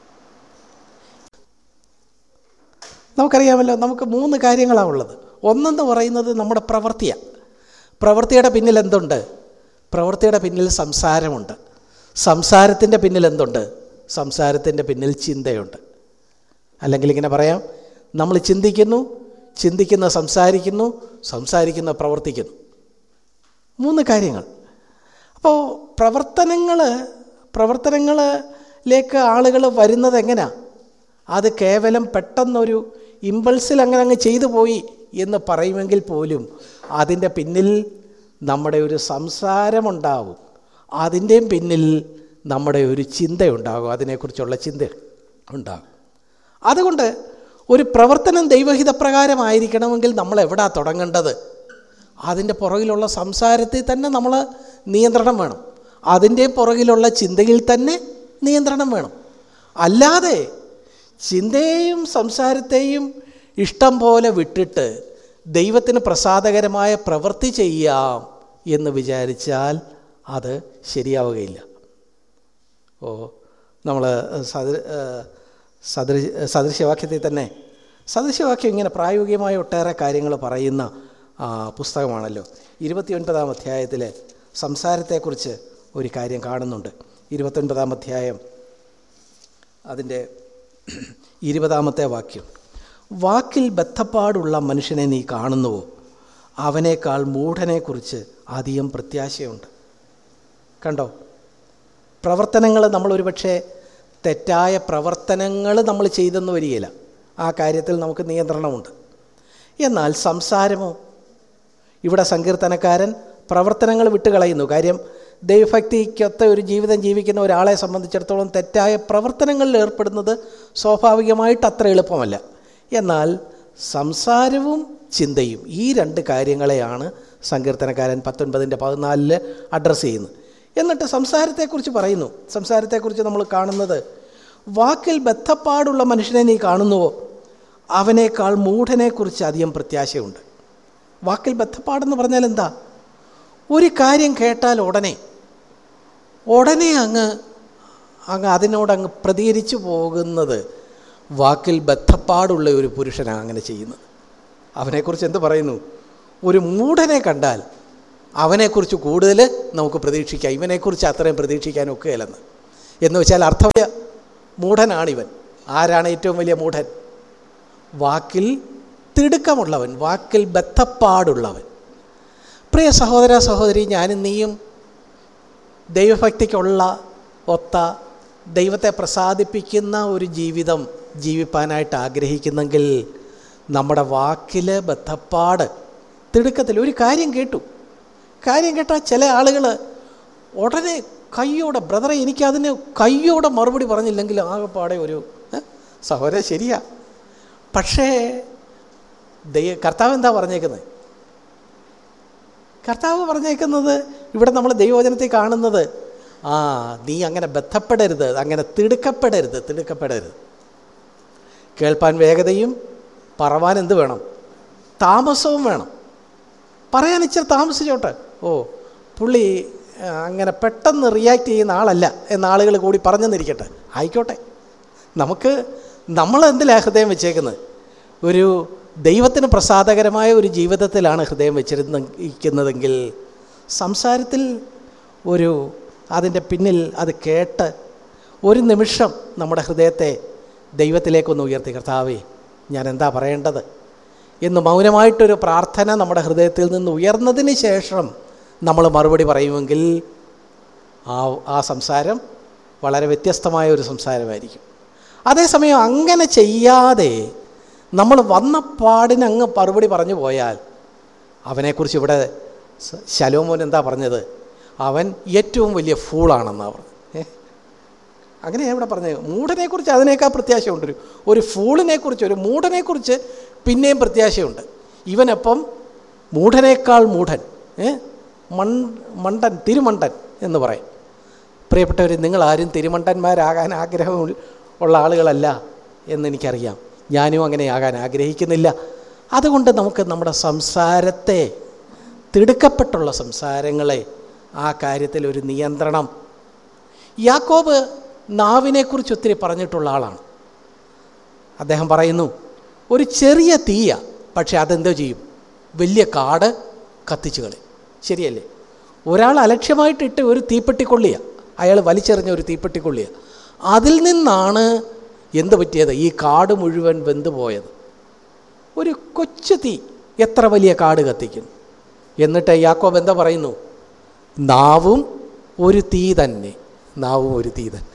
നമുക്കറിയാമല്ലോ, നമുക്ക് മൂന്ന് കാര്യങ്ങളാണ് ഉള്ളത്. ഒന്നെന്ന് പറയുന്നത് നമ്മുടെ പ്രവൃത്തിയാണ്. പ്രവൃത്തിയുടെ പിന്നിൽ എന്തുണ്ട്? പ്രവൃത്തിയുടെ പിന്നിൽ സംസാരമുണ്ട്. സംസാരത്തിൻ്റെ പിന്നിൽ എന്തുണ്ട്? സംസാരത്തിൻ്റെ പിന്നിൽ ചിന്തയുണ്ട്. അല്ലെങ്കിൽ ഇങ്ങനെ പറയാം, നമ്മൾ ചിന്തിക്കുന്നു, ചിന്തിക്കുന്ന സംസാരിക്കുന്നു, സംസാരിക്കുന്ന പ്രവർത്തിക്കുന്നു. മൂന്ന് കാര്യങ്ങൾ. അപ്പോൾ പ്രവർത്തനങ്ങൾ പ്രവർത്തനങ്ങളിലേക്ക് ആളുകൾ വരുന്നത് എങ്ങനെയാണ്? അത് കേവലം പെട്ടെന്നൊരു ഇമ്പൾസിൽ അങ്ങനെ അങ്ങ് ചെയ്തു പോയി എന്ന് പറയുമെങ്കിൽ പോലും അതിൻ്റെ പിന്നിൽ നമ്മുടെ ഒരു സംസാരമുണ്ടാവും, അതിൻ്റെയും പിന്നിൽ നമ്മുടെ ഒരു ചിന്തയുണ്ടാകും, അതിനെക്കുറിച്ചുള്ള ചിന്ത ഉണ്ടാകും. അതുകൊണ്ട് ഒരു പ്രവർത്തനം ദൈവഹിതപ്രകാരമായിരിക്കണമെങ്കിൽ നമ്മൾ എവിടാ തുടങ്ങേണ്ടത്? അതിൻ്റെ പുറകിലുള്ള സംസാരത്തിൽ തന്നെ നമ്മൾ നിയന്ത്രണം വേണം, അതിൻ്റെ പുറകിലുള്ള ചിന്തയിൽ തന്നെ നിയന്ത്രണം വേണം. അല്ലാതെ ചിന്തയെയും സംസാരത്തെയും ഇഷ്ടം പോലെ വിട്ടിട്ട് ദൈവത്തിന് പ്രസാദകരമായ പ്രവൃത്തി ചെയ്യാം എന്ന് വിചാരിച്ചാൽ അത് ശരിയാവുകയില്ല. ഓ നമ്മൾ സദൃ സദൃ സദൃശ്യവാക്യത്തിൽ തന്നെ സദൃശ്യവാക്യം ഇങ്ങനെ പ്രായോഗികമായ ഒട്ടേറെ കാര്യങ്ങൾ പറയുന്ന പുസ്തകമാണല്ലോ. ഇരുപത്തി ഒൻപതാം അധ്യായത്തിൽ സംസാരത്തെക്കുറിച്ച് ഒരു കാര്യം കാണുന്നുണ്ട്. ഇരുപത്തൊൻപതാം അധ്യായം അതിൻ്റെ ഇരുപതാമത്തെ വാക്യം, വാക്കിൽ ബദ്ധപ്പാടുള്ള മനുഷ്യനെ നീ കാണുന്നുവോ? അവനേക്കാൾ മൂഢനെക്കുറിച്ച് അധികം പ്രത്യാശയുണ്ട്. കണ്ടോ, പ്രവർത്തനങ്ങൾ നമ്മളൊരു പക്ഷേ തെറ്റായ പ്രവർത്തനങ്ങൾ നമ്മൾ ചെയ്തെന്ന് വരികയില്ല, ആ കാര്യത്തിൽ നമുക്ക് നിയന്ത്രണമുണ്ട്. എന്നാൽ സംസാരമോ? ഇവിടെ സങ്കീർത്തനക്കാരൻ പ്രവർത്തനങ്ങൾ വിട്ടുകളയുന്നു. കാര്യം ദൈവഭക്തിക്കൊത്ത ഒരു ജീവിതം ജീവിക്കുന്ന ഒരാളെ സംബന്ധിച്ചിടത്തോളം തെറ്റായ പ്രവർത്തനങ്ങളിൽ ഏർപ്പെടുന്നത് സ്വാഭാവികമായിട്ട് അത്ര എളുപ്പമല്ല. എന്നാൽ സംസാരവും ചിന്തയും, ഈ രണ്ട് കാര്യങ്ങളെയാണ് സങ്കീർത്തനക്കാരൻ പത്തൊൻപതിൻ്റെ പതിനാലിൽ അഡ്രസ്സ് ചെയ്യുന്നത്. എന്നിട്ട് സംസാരത്തെക്കുറിച്ച് പറയുന്നു. സംസാരത്തെക്കുറിച്ച് നമ്മൾ കാണുന്നത്, വാക്കിൽ ബദ്ധപ്പാടുള്ള മനുഷ്യനെ നീ കാണുന്നുവോ? അവനേക്കാൾ മൂഢനെക്കുറിച്ച് അധികം പ്രത്യാശയുണ്ട്. വാക്കിൽ ബദ്ധപ്പാടെന്ന് പറഞ്ഞാൽ എന്താ? ഒരു കാര്യം കേട്ടാൽ ഉടനെ ഉടനെ അങ്ങ് അങ്ങ് അതിനോടങ്ങ് പ്രതികരിച്ചു പോകുന്നത് വാക്കിൽ ബദ്ധപ്പാടുള്ള ഒരു പുരുഷനാണ് അങ്ങനെ ചെയ്യുന്നത്. അവനെക്കുറിച്ച് എന്ത് പറയുന്നു? ഒരു മൂഢനെ കണ്ടാൽ അവനെക്കുറിച്ച് കൂടുതൽ നമുക്ക് പ്രതീക്ഷിക്കാം, ഇവനെക്കുറിച്ച് അത്രയും പ്രതീക്ഷിക്കാൻ ഒക്കുകയില്ലെന്ന്. എന്ന് വെച്ചാൽ അർത്ഥം മൂഢനാണിവൻ. ആരാണ് ഏറ്റവും വലിയ മൂഢൻ? വാക്കിൽ തിടുക്കമുള്ളവൻ, വാക്കിൽ ബദ്ധപ്പാടുള്ളവൻ. പ്രിയ സഹോദര സഹോദരി, ഞാനും നീയും ദൈവഭക്തിക്കുള്ള ഒത്ത ദൈവത്തെ പ്രസാദിപ്പിക്കുന്ന ഒരു ജീവിതം ജീവിപ്പാനായിട്ട് ആഗ്രഹിക്കുന്നെങ്കിൽ നമ്മുടെ വാക്കിൽ ബദ്ധപ്പാട്, തിടുക്കത്തിൽ ഒരു കാര്യം കേട്ടു കാര്യം കേട്ടാൽ ചില ആളുകൾ ഉടനെ കയ്യോടെ, ബ്രദറെ എനിക്കതിന് കയ്യോടെ മറുപടി പറഞ്ഞില്ലെങ്കിൽ ആകെപ്പാടെ ഒരു സഹോദര ശരിയാ. പക്ഷേ ദൈവ കർത്താവ് എന്താ പറഞ്ഞേക്കുന്നത്? കർത്താവ് പറഞ്ഞേക്കുന്നത് ഇവിടെ നമ്മൾ ദൈവവചനത്തിൽ കാണുന്നത്, ആ നീ അങ്ങനെ ബന്ധപ്പെടരുത്, അങ്ങനെ തിടുക്കപ്പെടരുത് തിടുക്കപ്പെടരുത് കേൾപ്പാൻ വേഗതയും പറവാൻ എന്ത് വേണം? താമസവും വേണം. പറയാൻ ഇച്ചിരി താമസിച്ചോട്ടെ. ഓ പുള്ളി അങ്ങനെ പെട്ടെന്ന് റിയാക്ട് ചെയ്യുന്ന ആളല്ല എന്ന ആളുകൾ കൂടി പറഞ്ഞെന്നിരിക്കട്ടെ, ആയിക്കോട്ടെ. നമുക്ക് നമ്മൾ എന്തിലാണ് ഹൃദയം വെച്ചേക്കുന്നത്? ഒരു ദൈവത്തിന് പ്രസാദകരമായ ഒരു ജീവിതത്തിലാണ് ഹൃദയം വെച്ചിരുന്നിരിക്കുന്നതെങ്കിൽ സംസാരത്തിൽ ഒരു അതിൻ്റെ പിന്നിൽ അത് കേട്ട് ഒരു നിമിഷം നമ്മുടെ ഹൃദയത്തെ ദൈവത്തിലേക്കൊന്ന് ഉയർത്തി, കർത്താവേ ഞാൻ എന്താ പറയേണ്ടത് എന്ന് മൗനമായിട്ടൊരു പ്രാർത്ഥന നമ്മുടെ ഹൃദയത്തിൽ നിന്ന് ഉയർന്നതിന് ശേഷം നമ്മൾ മറുപടി പറയുമെങ്കിൽ ആ ആ സംസാരം വളരെ വ്യത്യസ്തമായ ഒരു സംസാരമായിരിക്കും. അതേസമയം അങ്ങനെ ചെയ്യാതെ നമ്മൾ വന്ന പാടിന് അങ്ങ് മറുപടി പറഞ്ഞു പോയാൽ, അവനെക്കുറിച്ച് ഇവിടെ ശലോമോൻ എന്താ പറഞ്ഞത്? അവൻ ഏറ്റവും വലിയ ഫൂളാണെന്നാണ് പറഞ്ഞത്. അങ്ങനെയാണ് ഇവിടെ പറഞ്ഞത്. മൂഢനെക്കുറിച്ച് അതിനേക്കാൾ പ്രത്യാശയുണ്ട്. ഒരു ഒരു ഫൂളിനെക്കുറിച്ച്, ഒരു മൂഢനെക്കുറിച്ച് പിന്നെയും പ്രത്യാശയുണ്ട്. ഇവനപ്പം മൂഢനേക്കാൾ മൂഢൻ, മൺ മണ്ടൻ തിരുമണ്ടൻ എന്ന് പറയും. പ്രിയപ്പെട്ടവർ, നിങ്ങളാരും തിരുമണ്ടന്മാരാകാൻ ആഗ്രഹം ഉള്ള ആളുകളല്ല എന്നെനിക്കറിയാം. ഞാനും അങ്ങനെ ആകാൻ ആഗ്രഹിക്കുന്നില്ല. അതുകൊണ്ട് നമുക്ക് നമ്മുടെ സംസാരത്തെ, തിടുക്കപ്പെട്ടുള്ള സംസാരങ്ങളെ, ആ കാര്യത്തിൽ ഒരു നിയന്ത്രണം. യാക്കോബ് നാവിനെക്കുറിച്ച് ഒത്തിരി പറഞ്ഞിട്ടുള്ള ആളാണ്. അദ്ദേഹം പറയുന്നു, ഒരു ചെറിയ തീയ, പക്ഷെ അതെന്തോ ചെയ്യും? വലിയ കാട് കത്തിച്ചു കളയും. ശരിയല്ലേ? ഒരാൾ അലക്ഷ്യമായിട്ടിട്ട് ഒരു തീപ്പെട്ടിക്കൊള്ളിയ, അയാൾ വലിച്ചെറിഞ്ഞ ഒരു തീപ്പെട്ടിക്കൊള്ളിയ, അതിൽ നിന്നാണ് എന്ത് പറ്റിയത്? ഈ കാട് മുഴുവൻ വെന്തു പോയത്. ഒരു കൊച്ചു തീ എത്ര വലിയ കാട് കത്തിക്കും? എന്നിട്ട് യാക്കോബ് എന്താ പറയുന്നു? നാവും ഒരു തീ തന്നെ, നാവും ഒരു തീ തന്നെ.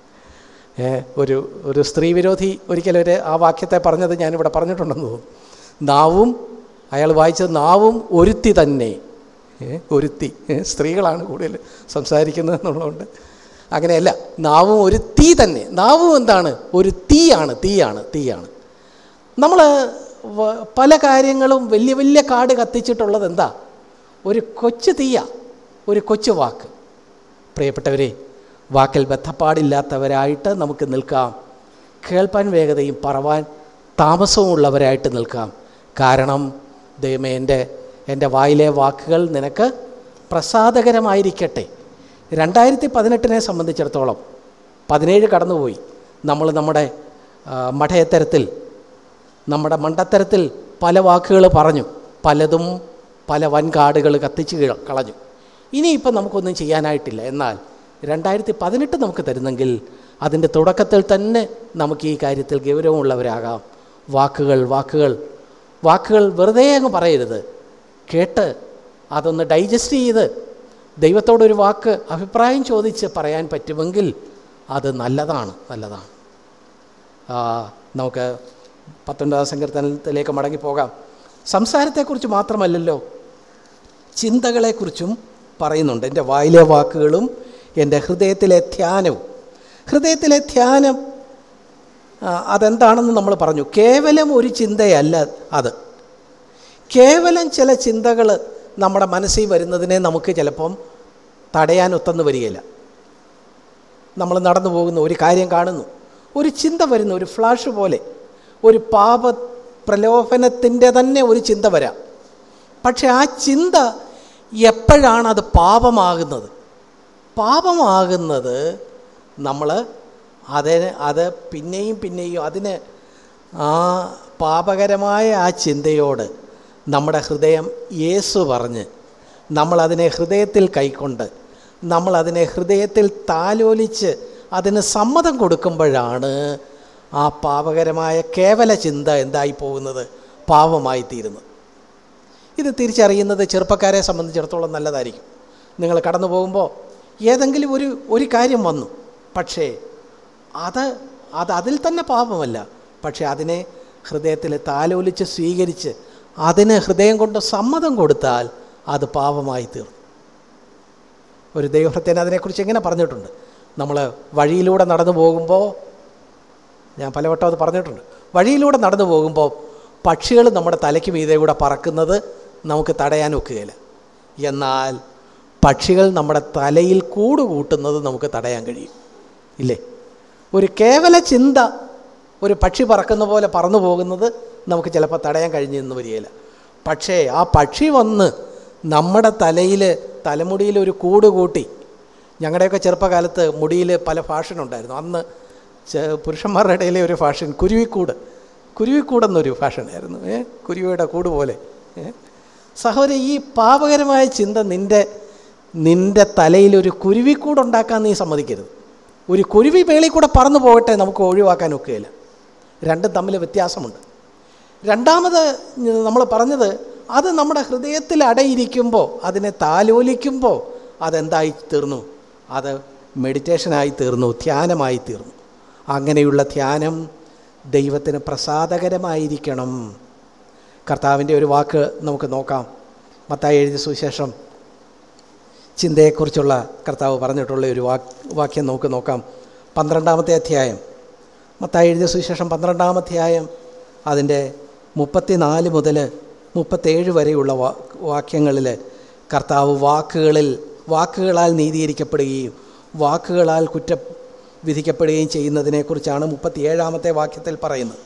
ഒരു ഒരു സ്ത്രീ വിരോധി ഒരിക്കലും ഒരു ആ വാക്യത്തെ പറഞ്ഞത് ഞാനിവിടെ പറഞ്ഞിട്ടുണ്ടെന്ന് തോന്നുന്നു. നാവും, അയാൾ വായിച്ചത് നാവും ഒരുത്തി തന്നെ, ഒരുത്തി. സ്ത്രീകളാണ് കൂടുതൽ സംസാരിക്കുന്നത് എന്നുള്ളതുകൊണ്ട് അങ്ങനെയല്ല. നാവും ഒരു തീ തന്നെ. നാവും എന്താണ്? ഒരു തീയാണ്, തീയാണ്, തീയാണ്. നമ്മൾ പല കാര്യങ്ങളും വലിയ വലിയ കാട് കത്തിച്ചിട്ടുള്ളത് എന്താ? ഒരു കൊച്ചു തീയ, ഒരു കൊച്ചു വാക്ക്. പ്രിയപ്പെട്ടവരെ, വാക്കിൽ ബദ്ധപ്പാടില്ലാത്തവരായിട്ട് നമുക്ക് നിൽക്കാം. കേൾപ്പാൻ വേഗതയും പറവാൻ താമസവും ഉള്ളവരായിട്ട് നിൽക്കാം. കാരണം ദൈവമേ, എൻ്റെ എൻ്റെ വായിലെ വാക്കുകൾ നിനക്ക് പ്രസാദകരമായിരിക്കട്ടെ. രണ്ടായിരത്തി പതിനെട്ടിനെ സംബന്ധിച്ചിടത്തോളം പതിനേഴ് കടന്നുപോയി. നമ്മൾ നമ്മുടെ മഠയത്തരത്തിൽ, നമ്മുടെ മണ്ടത്തരത്തിൽ പല വാക്കുകൾ പറഞ്ഞു, പലതും പല വൻകാടുകൾ കത്തിച്ച് കളഞ്ഞു. ഇനിയിപ്പം നമുക്കൊന്നും ചെയ്യാനായിട്ടില്ല. എന്നാൽ രണ്ടായിരത്തി പതിനെട്ട് നമുക്ക് തരുന്നെങ്കിൽ അതിൻ്റെ തുടക്കത്തിൽ തന്നെ നമുക്ക് ഈ കാര്യത്തിൽ ഗൗരവമുള്ളവരാകാം. വാക്കുകൾ വാക്കുകൾ വാക്കുകൾ വെറുതെ അങ്ങ് പറയരുത്. കേട്ട് അതൊന്ന് ഡൈജസ്റ്റ് ചെയ്ത് ദൈവത്തോടൊരു വാക്ക് അഭിപ്രായം ചോദിച്ച് പറയാൻ പറ്റുമെങ്കിൽ അത് നല്ലതാണ്, നല്ലതാണ്. നമുക്ക് പത്തൊൻപതാം സങ്കീർത്തനത്തിലേക്ക് മടങ്ങിപ്പോകാം. സംസാരത്തെക്കുറിച്ച് മാത്രമല്ലല്ലോ, ചിന്തകളെക്കുറിച്ചും പറയുന്നുണ്ട്. എൻ്റെ വായിലെ വാക്കുകളും എൻ്റെ ഹൃദയത്തിലെ ധ്യാനവും. ഹൃദയത്തിലെ ധ്യാനം അതെന്താണെന്ന് നമ്മൾ പറഞ്ഞു. കേവലം ഒരു ചിന്തയല്ല അത്. കേവലം ചില ചിന്തകൾ നമ്മുടെ മനസ്സിൽ വരുന്നതിനെ നമുക്ക് ചിലപ്പം തടയാൻ ഒത്തെന്ന് വരികയില്ല. നമ്മൾ നടന്നു പോകുന്നു, ഒരു കാര്യം കാണുന്നു, ഒരു ചിന്ത വരുന്നു, ഒരു ഫ്ലാഷ് പോലെ, ഒരു പാപ പ്രലോഭനത്തിൻ്റെ തന്നെ ഒരു ചിന്ത വരാം. പക്ഷെ ആ ചിന്ത എപ്പോഴാണ് അത് പാപമാകുന്നത്? പാപമാകുന്നത് നമ്മൾ അതിന് അത് പിന്നെയും പിന്നെയും അതിന് ആ പാപകരമായ ആ ചിന്തയോട് നമ്മുടെ ഹൃദയം യേശു പറഞ്ഞ് നമ്മളതിനെ ഹൃദയത്തിൽ കൈക്കൊണ്ട് നമ്മളതിനെ ഹൃദയത്തിൽ താലോലിച്ച് അതിന് സമ്മതം കൊടുക്കുമ്പോഴാണ് ആ പാപകരമായ കേവല ചിന്ത എന്തായി പോകുന്നത്? പാപമായി തീരുന്നത്. ഇത് തിരിച്ചറിയുന്നത് ചെറുപ്പക്കാരെ സംബന്ധിച്ചിടത്തോളം നല്ലതായിരിക്കും. നിങ്ങൾ കടന്നു പോകുമ്പോൾ ഏതെങ്കിലും ഒരു ഒരു കാര്യം വന്നു, പക്ഷേ അത് അത് അതിൽ തന്നെ പാപമല്ല, പക്ഷേ അതിനെ ഹൃദയത്തിൽ താലോലിച്ച് സ്വീകരിച്ച് അതിന് ഹൃദയം കൊണ്ട് സമ്മതം കൊടുത്താൽ അത് പാപമായി തീർന്നു. ഒരു ദൈവഭക്തൻ അതിനെക്കുറിച്ച് എങ്ങനെ പറഞ്ഞിട്ടുണ്ട്? നമ്മൾ വഴിയിലൂടെ നടന്നു പോകുമ്പോൾ, ഞാൻ പലവട്ടം അത് പറഞ്ഞിട്ടുണ്ട്, വഴിയിലൂടെ നടന്നു പോകുമ്പോൾ പക്ഷികൾ നമ്മുടെ തലയ്ക്ക് മീതെ കൂടെ പറക്കുന്നത് നമുക്ക് തടയാൻ ഒക്കുകയില്ല. എന്നാൽ പക്ഷികൾ നമ്മുടെ തലയിൽ കൂട് കൂട്ടുന്നത് നമുക്ക് തടയാൻ കഴിയും, ഇല്ലേ? ഒരു കേവല ചിന്ത, ഒരു പക്ഷി പറക്കുന്ന പോലെ പറന്നു പോകുന്നത് നമുക്ക് ചിലപ്പോൾ തടയാൻ കഴിഞ്ഞെന്ന് വരികയില്ല. പക്ഷേ ആ പക്ഷി വന്ന് നമ്മുടെ തലയിൽ, തലമുടിയിൽ ഒരു കൂട് കൂട്ടി. ഞങ്ങളുടെയൊക്കെ ചെറുപ്പകാലത്ത് മുടിയിൽ പല ഫാഷൻ ഉണ്ടായിരുന്നു. അന്ന് പുരുഷന്മാരുടെ ഇടയിലെ ഒരു ഫാഷൻ കുരുവിക്കൂട്, കുരുവിക്കൂടെന്നൊരു ഫാഷനായിരുന്നു. ഏ കുരുവിയുടെ കൂട് പോലെ. സഹോദരൻ, ഈ പാപകരമായ ചിന്ത നിൻ്റെ നിൻ്റെ തലയിലൊരു കുരുവിക്കൂടുണ്ടാക്കാൻ നീ സമ്മതിക്കരുത്. ഒരു കുരുവി മേളിൽ കൂടെ പറന്നു പോകട്ടെ, നമുക്ക് ഒഴിവാക്കാൻ ഒക്കുകയില്ല. രണ്ടും തമ്മിൽ വ്യത്യാസമുണ്ട്. രണ്ടാമത് നമ്മൾ പറഞ്ഞത്, അത് നമ്മുടെ ഹൃദയത്തിൽ അടയിരിക്കുമ്പോൾ, അതിനെ താലോലിക്കുമ്പോൾ അതെന്തായി തീർന്നു? അത് മെഡിറ്റേഷനായി തീർന്നു, ധ്യാനമായി തീർന്നു. അങ്ങനെയുള്ള ധ്യാനം ദൈവത്തിന് പ്രസാദകരമായിരിക്കണം. കർത്താവിൻ്റെ ഒരു വാക്ക് നമുക്ക് നോക്കാം. മത്തായി എഴുതിയ സുവിശേഷം ചിന്തയെക്കുറിച്ചുള്ള കർത്താവ് പറഞ്ഞിട്ടുള്ള ഒരു വാക്ക് വാക്യം നമുക്ക് നോക്കാം. പന്ത്രണ്ടാമത്തെ അധ്യായം, മത്തായി എഴുതിയ സുവിശേഷം പന്ത്രണ്ടാം അധ്യായം, അതിൻ്റെ മുപ്പത്തിനാല് മുതൽ മുപ്പത്തേഴ് വരെയുള്ള വാ വാക്യങ്ങളിൽ കർത്താവ് വാക്കുകളിൽ വാക്കുകളാൽ നീതീകരിക്കപ്പെടുകയും വാക്കുകളാൽ കുറ്റ വിധിക്കപ്പെടുകയും ചെയ്യുന്നതിനെക്കുറിച്ചാണ് മുപ്പത്തിയേഴാമത്തെ വാക്യത്തിൽ പറയുന്നത്.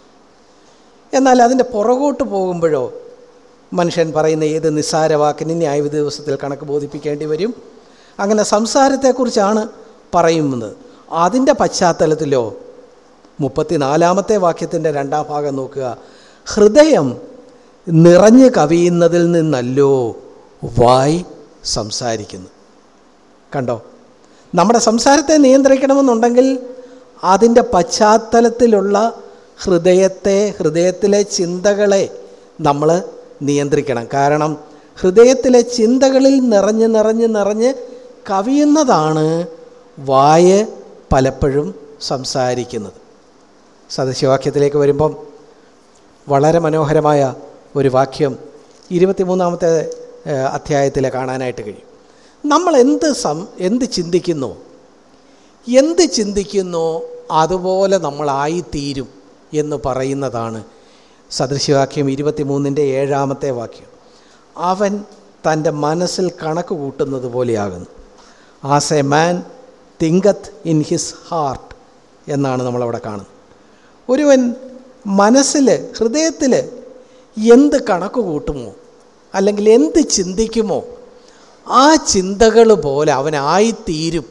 എന്നാൽ അതിൻ്റെ പുറകോട്ട് പോകുമ്പോഴോ മനുഷ്യൻ പറയുന്ന ഏത് നിസ്സാര വാക്കിന് ന്യായവിധി ദിവസത്തിൽ കണക്ക് ബോധിപ്പിക്കേണ്ടി വരും. അങ്ങനെ സംസാരത്തെക്കുറിച്ചാണ് പറയുന്നത്. അതിൻ്റെ പശ്ചാത്തലത്തിലോ മുപ്പത്തിനാലാമത്തെ വാക്യത്തിൻ്റെ രണ്ടാം ഭാഗം നോക്കുക. ഹൃദയം നിറഞ്ഞു കവിയുന്നതിൽ നിന്നല്ലോ വായ് സംസാരിക്കുന്നു. കണ്ടോ, നമ്മുടെ സംസാരത്തെ നിയന്ത്രിക്കണമെന്നുണ്ടെങ്കിൽ അതിൻ്റെ പശ്ചാത്തലത്തിലുള്ള ഹൃദയത്തെ, ഹൃദയത്തിലെ ചിന്തകളെ നമ്മൾ നിയന്ത്രിക്കണം. കാരണം ഹൃദയത്തിലെ ചിന്തകളിൽ നിറഞ്ഞ് നിറഞ്ഞ് നിറഞ്ഞ് കവിയുന്നതാണ് വായ് പലപ്പോഴും സംസാരിക്കുന്നത്. സദൃശവാക്യത്തിലേക്ക് വരുമ്പം വളരെ മനോഹരമായ ഒരു വാക്യം ഇരുപത്തിമൂന്നാമത്തെ അധ്യായത്തിൽ കാണാനായിട്ട് കഴിയും. നമ്മൾ എന്ത് സം എന്ത് ചിന്തിക്കുന്നോ എന്ത് ചിന്തിക്കുന്നോ അതുപോലെ നമ്മളായിത്തീരും എന്ന് പറയുന്നതാണ് സദൃശവാക്യം ഇരുപത്തിമൂന്നിൻ്റെ ഏഴാമത്തെ വാക്യം. അവൻ തൻ്റെ മനസ്സിൽ കണക്ക് കൂട്ടുന്നത് പോലെയാകുന്നു. As a man thinketh in his heart എന്നാണ് നമ്മളവിടെ കാണുന്നത്. ഒരുവൻ മനസ്സിൽ, ഹൃദയത്തിൽ എന്ത് കണക്ക് കൂട്ടുമോ അല്ലെങ്കിൽ എന്ത് ചിന്തിക്കുമോ ആ ചിന്തകൾ പോലെ അവനായിത്തീരും.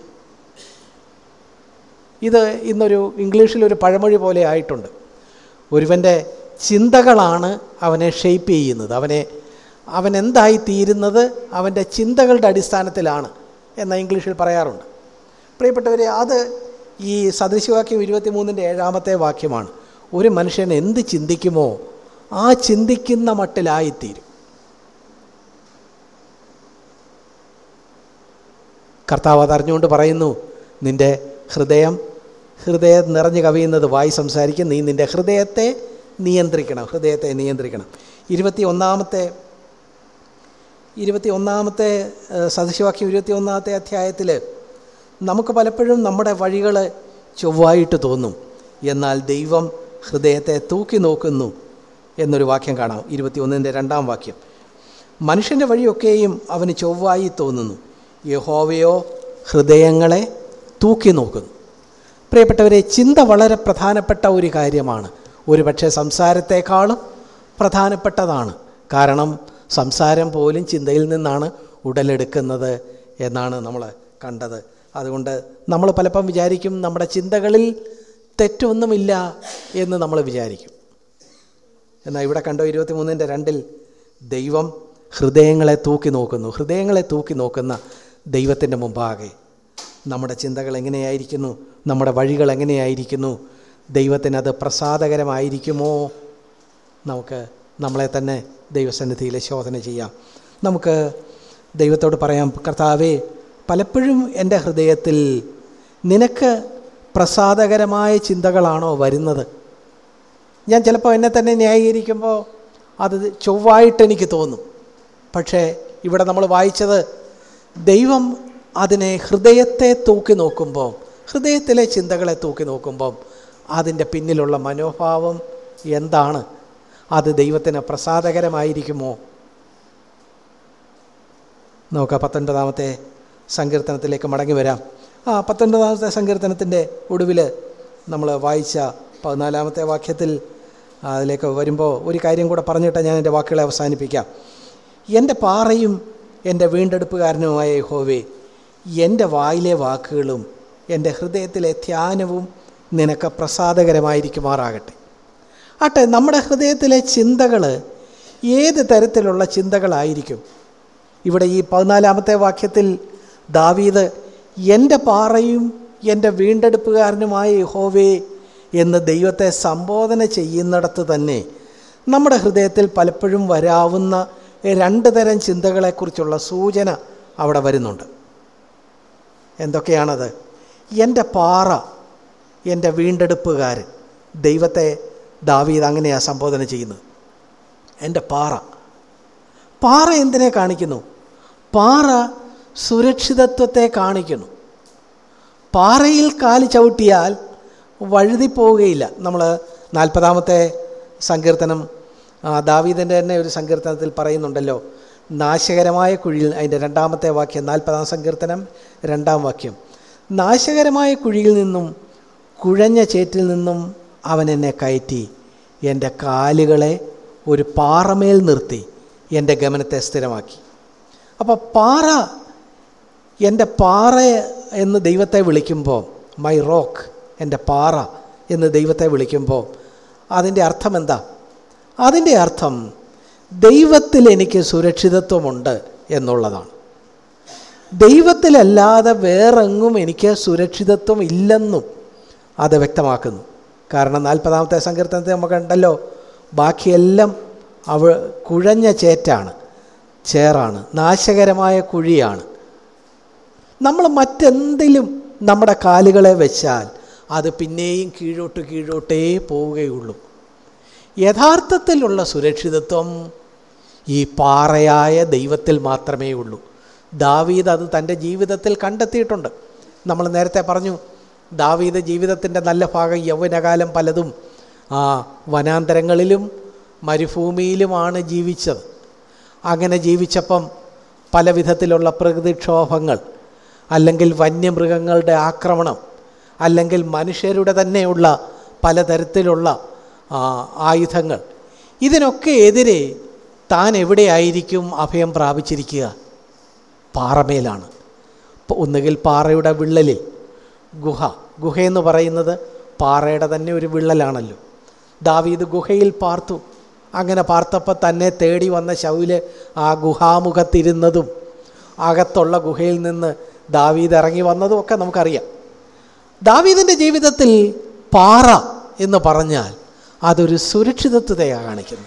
ഇത് ഇന്നൊരു ഇംഗ്ലീഷിലൊരു പഴമൊഴി പോലെ ആയിട്ടുണ്ട്. ഒരുവൻ്റെ ചിന്തകളാണ് അവനെ ഷെയ്പ്പ് ചെയ്യുന്നത്. അവനെ അവൻ എന്തായിത്തീരുന്നത് അവൻ്റെ ചിന്തകളുടെ അടിസ്ഥാനത്തിലാണ് എന്ന് ഇംഗ്ലീഷിൽ പറയാറുണ്ട്. പ്രിയപ്പെട്ടവരെ, അത് ഈ സദൃശവാക്യം ഇരുപത്തിമൂന്നിൻ്റെ ഏഴാമത്തെ വാക്യമാണ്. ഒരു മനുഷ്യൻ എന്ത് ചിന്തിക്കുമോ ആ ചിന്തിക്കുന്ന മട്ടിലായിത്തീരും. കർത്താവ് അതറിഞ്ഞുകൊണ്ട് പറയുന്നു, നിൻ്റെ ഹൃദയം ഹൃദയം നിറഞ്ഞു കവിയുന്നത് വായി സംസാരിക്കും. നീ നിൻ്റെ ഹൃദയത്തെ നിയന്ത്രിക്കണം, ഹൃദയത്തെ നിയന്ത്രിക്കണം. ഇരുപത്തി ഒന്നാമത്തെ ഇരുപത്തി ഒന്നാമത്തെ സദൃശവാക്യം ഇരുപത്തി ഒന്നാമത്തെ അധ്യായത്തിൽ നമുക്ക് പലപ്പോഴും നമ്മുടെ വഴികൾ ചൊവ്വായിട്ട് തോന്നും, എന്നാൽ ദൈവം ഹൃദയത്തെ തൂക്കി നോക്കുന്നു എന്നൊരു വാക്യം കാണാം. ഇരുപത്തി ഒന്നിൻ്റെ രണ്ടാം വാക്യം, മനുഷ്യൻ്റെ വഴിയൊക്കെയും അവന് ചൊവ്വായി തോന്നുന്നു, യഹോവയോ ഹൃദയങ്ങളെ തൂക്കി നോക്കുന്നു. പ്രിയപ്പെട്ടവരെ, ചിന്ത വളരെ പ്രധാനപ്പെട്ട ഒരു കാര്യമാണ്. ഒരു പക്ഷേ സംസാരത്തെക്കാളും പ്രധാനപ്പെട്ടതാണ്. കാരണം സംസാരം പോലും ചിന്തയിൽ നിന്നാണ് ഉടലെടുക്കുന്നത് എന്നാണ് നമ്മൾ കണ്ടത്. അതുകൊണ്ട് നമ്മൾ പലപ്പം വിചാരിക്കും നമ്മുടെ ചിന്തകളിൽ തെറ്റൊന്നുമില്ല എന്ന് നമ്മൾ വിചാരിക്കും. എന്നാൽ ഇവിടെ കണ്ടോ ഇരുപത്തി മൂന്നിൻ്റെ രണ്ടിൽ ദൈവം ഹൃദയങ്ങളെ തൂക്കി നോക്കുന്നു. ഹൃദയങ്ങളെ തൂക്കി നോക്കുന്ന ദൈവത്തിൻ്റെ മുമ്പാകെ നമ്മുടെ ചിന്തകൾ എങ്ങനെയായിരിക്കുന്നു, നമ്മുടെ വഴികൾ എങ്ങനെയായിരിക്കുന്നു, ദൈവത്തിനത് പ്രസാദകരമായിരിക്കുമോ? നമുക്ക് നമ്മളെ തന്നെ ദൈവസന്നിധിയിൽ ശോധന ചെയ്യാം. നമുക്ക് ദൈവത്തോട് പറയാം, കർത്താവേ, പലപ്പോഴും എൻ്റെ ഹൃദയത്തിൽ നിനക്ക് പ്രസാദകരമായ ചിന്തകളാണോ വരുന്നത്? ഞാൻ ചിലപ്പോൾ എന്നെ തന്നെ ന്യായീകരിക്കുമ്പോൾ അത് ചൊവ്വായിട്ടെനിക്ക് തോന്നും. പക്ഷേ ഇവിടെ നമ്മൾ വായിച്ചത് ദൈവം അതിനെ ഹൃദയത്തെ തൂക്കി നോക്കുമ്പോൾ, ഹൃദയത്തിലെ ചിന്തകളെ തൂക്കി നോക്കുമ്പം അതിൻ്റെ പിന്നിലുള്ള മനോഭാവം എന്താണ്? അത് ദൈവത്തിന് പ്രസാദകരമായിരിക്കുമോ? നമുക്ക് പത്തൊൻപതാമത്തെ സങ്കീർത്തനത്തിലേക്ക് മടങ്ങി വരാം. ആ പത്തൊൻപതാമത്തെ സങ്കീർത്തനത്തിൻ്റെ ഒടുവിൽ നമ്മൾ വായിച്ച പതിനാലാമത്തെ വാക്യത്തിൽ അതിലേക്ക് വരുമ്പോൾ ഒരു കാര്യം കൂടെ പറഞ്ഞിട്ട് ഞാൻ എൻ്റെ വാക്കുകളെ അവസാനിപ്പിക്കാം. എൻ്റെ പാറയും എൻ്റെ വീണ്ടെടുപ്പുകാരനുമായ യഹോവേ, എൻ്റെ വായിലെ വാക്കുകളും എൻ്റെ ഹൃദയത്തിലെ ധ്യാനവും നിനക്ക് പ്രസാദകരമായിരിക്കുമാറാകട്ടെ. ആട്ടെ, നമ്മുടെ ഹൃദയത്തിലെ ചിന്തകൾ ഏത് തരത്തിലുള്ള ചിന്തകളായിരിക്കും? ഇവിടെ ഈ പതിനാലാമത്തെ വാക്യത്തിൽ ദാവീദ് എൻ്റെ പാറയും എൻ്റെ വീണ്ടെടുപ്പുകാരനുമായ യഹോവേ എന്ന് ദൈവത്തെ സംബോധന ചെയ്യുന്നിടത്ത് തന്നെ നമ്മുടെ ഹൃദയത്തിൽ പലപ്പോഴും വരാവുന്ന രണ്ട് തരം ചിന്തകളെക്കുറിച്ചുള്ള സൂചന അവിടെ വരുന്നുണ്ട്. എന്തൊക്കെയാണത്? എൻ്റെ പാറ, എൻ്റെ വീണ്ടെടുപ്പുകാരൻ. ദൈവത്തെ ദാവീദ് അങ്ങനെയാണ് സംബോധന ചെയ്യുന്നത്. എൻ്റെ പാറ. പാറ എന്തിനെ കാണിക്കുന്നു? പാറ സുരക്ഷിതത്വത്തെ കാണിക്കുന്നു. പാറയിൽ കാല് ചവിട്ടിയാൽ വഴുതിപ്പോവുകയില്ല. നമ്മൾ നാൽപ്പതാമത്തെ സങ്കീർത്തനം ദാവീദിൻ്റെ തന്നെ ഒരു സങ്കീർത്തനത്തിൽ പറയുന്നുണ്ടല്ലോ, നാശകരമായ കുഴിയിൽ, അതിൻ്റെ രണ്ടാമത്തെ വാക്യം, നാൽപ്പതാം സങ്കീർത്തനം രണ്ടാം വാക്യം, നാശകരമായ കുഴിയിൽ നിന്നും കുഴഞ്ഞ ചേറ്റിൽ നിന്നും അവൻ എന്നെ കയറ്റി എൻ്റെ കാലുകളെ ഒരു പാറമേൽ നിർത്തി എൻ്റെ ഗമനത്തെ സ്ഥിരമാക്കി. അപ്പോൾ പാറ, എൻ്റെ പാറ എന്ന് ദൈവത്തെ വിളിക്കുമ്പോൾ, മൈ റോക്ക്, എൻ്റെ പാറ എന്ന് ദൈവത്തെ വിളിക്കുമ്പോൾ അതിൻ്റെ അർത്ഥം എന്താ? അതിൻ്റെ അർത്ഥം ദൈവത്തിൽ എനിക്ക് സുരക്ഷിതത്വമുണ്ട് എന്നുള്ളതാണ്. ദൈവത്തിലല്ലാതെ വേറെങ്ങും എനിക്ക് സുരക്ഷിതത്വം ഇല്ലെന്നും അത് വ്യക്തമാക്കുന്നു. കാരണം നാൽപ്പതാമത്തെ സങ്കീർത്തനത്തിൽ നമുക്ക് ഉണ്ടല്ലോ, ബാക്കിയെല്ലാം അവ കുഴഞ്ഞ ചേറ്റാണ്, ചേറാണ്, നാശകരമായ കുഴിയാണ്. നമ്മൾ മറ്റെന്തിലും നമ്മുടെ കാലുകളെ വെച്ചാൽ അത് പിന്നെയും കീഴോട്ട് കീഴോട്ടേ പോവുകയുള്ളൂ. യഥാർത്ഥത്തിലുള്ള സുരക്ഷിതത്വം ഈ പാറയായ ദൈവത്തിൽ മാത്രമേ ഉള്ളൂ. ദാവീദ് അത് തൻ്റെ ജീവിതത്തിൽ കണ്ടെത്തിയിട്ടുണ്ട്. നമ്മൾ നേരത്തെ പറഞ്ഞു, ദാവീദ് ജീവിതത്തിൻ്റെ നല്ല ഭാഗം യൗവനകാലം പലതും ആ വനാന്തരങ്ങളിലും മരുഭൂമിയിലുമാണ് ജീവിച്ചത്. അങ്ങനെ ജീവിച്ചപ്പം പല വിധത്തിലുള്ള പ്രകൃതിക്ഷോഭങ്ങൾ, അല്ലെങ്കിൽ വന്യമൃഗങ്ങളുടെ ആക്രമണം, അല്ലെങ്കിൽ മനുഷ്യരുടെ തന്നെയുള്ള പലതരത്തിലുള്ള ആയുധങ്ങൾ, ഇതിനൊക്കെ എതിരെ താൻ എവിടെയായിരിക്കും അഭയം പ്രാപിച്ചിരിക്കുക? പാറമേലാണ്. ഒന്നുകിൽ പാറയുടെ വിള്ളലിൽ, ഗുഹ, ഗുഹയെന്ന് പറയുന്നത് പാറയുടെ തന്നെ ഒരു വിള്ളലാണല്ലോ. ദാവീദ് ഗുഹയിൽ പാർത്തു. അങ്ങനെ പാർത്തപ്പോൾ തന്നെ തേടി വന്ന ശൗല് ആ ഗുഹാമുഖത്തിരുന്നതും അകത്തുള്ള ഗുഹയിൽ നിന്ന് ദാവീദ് ഇറങ്ങി വന്നതും ഒക്കെ നമുക്കറിയാം. ദാവീദിൻ്റെ ജീവിതത്തിൽ പാറ എന്ന് പറഞ്ഞാൽ അതൊരു സുരക്ഷിതത്വതയാണ് കാണിക്കുന്നത്.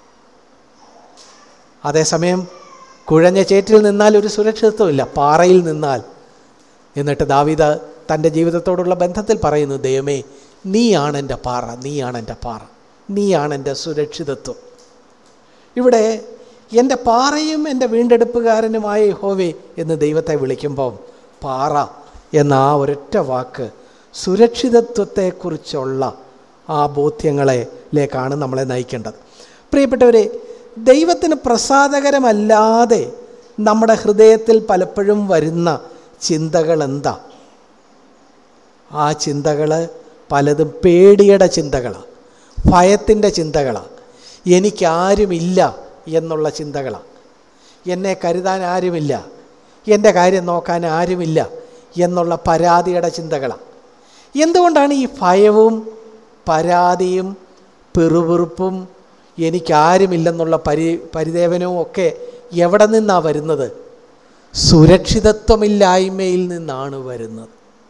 അതേസമയം കുഴഞ്ഞ ചേറ്റിൽ നിന്നാൽ ഒരു സുരക്ഷിതത്വമില്ല, പാറയിൽ നിന്നാൽ. എന്നിട്ട് ദാവീദ് തൻ്റെ ജീവിതത്തോടുള്ള ബന്ധത്തിൽ പറയുന്നു, ദൈവമേ, നീയാണ് എൻ്റെ പാറ, നീയാണ് എൻ്റെ പാറ, നീയാണ് എൻ്റെ സുരക്ഷിതത്വം. ഇവിടെ എൻ്റെ പാറയും എൻ്റെ വീണ്ടെടുപ്പുകാരനുമായ യഹോവേ എന്ന് ദൈവത്തെ വിളിക്കുമ്പം പാറ എന്ന ആ ഒരൊറ്റ വാക്ക് സുരക്ഷിതത്വത്തെക്കുറിച്ചുള്ള ആ ബോധ്യങ്ങളിലേക്കാണ് നമ്മളെ നയിക്കേണ്ടത്. പ്രിയപ്പെട്ടവരെ, ദൈവത്തിന് പ്രസാദകരമല്ലാതെ നമ്മുടെ ഹൃദയത്തിൽ പലപ്പോഴും വരുന്ന ചിന്തകൾ എന്താ? ആ ചിന്തകൾ പലതും പേടിയുടെ ചിന്തകളാണ്, ഭയത്തിൻ്റെ ചിന്തകളാണ്, എനിക്കാരുമില്ല എന്നുള്ള ചിന്തകളാണ്, എന്നെ കരുതാൻ ആരുമില്ല, എൻ്റെ കാര്യം നോക്കാൻ ആരുമില്ല എന്നുള്ള പരാതിയുടെ ചിന്തകളാണ്. എന്തുകൊണ്ടാണ് ഈ ഭയവും പരാതിയും പിറുപിറുപ്പും എനിക്കാരുമില്ലെന്നുള്ള പരി പരിദേവനവും ഒക്കെ എവിടെ നിന്നാണ് വരുന്നത്? സുരക്ഷിതത്വമില്ലായ്മയിൽ നിന്നാണ് വരുന്നത്.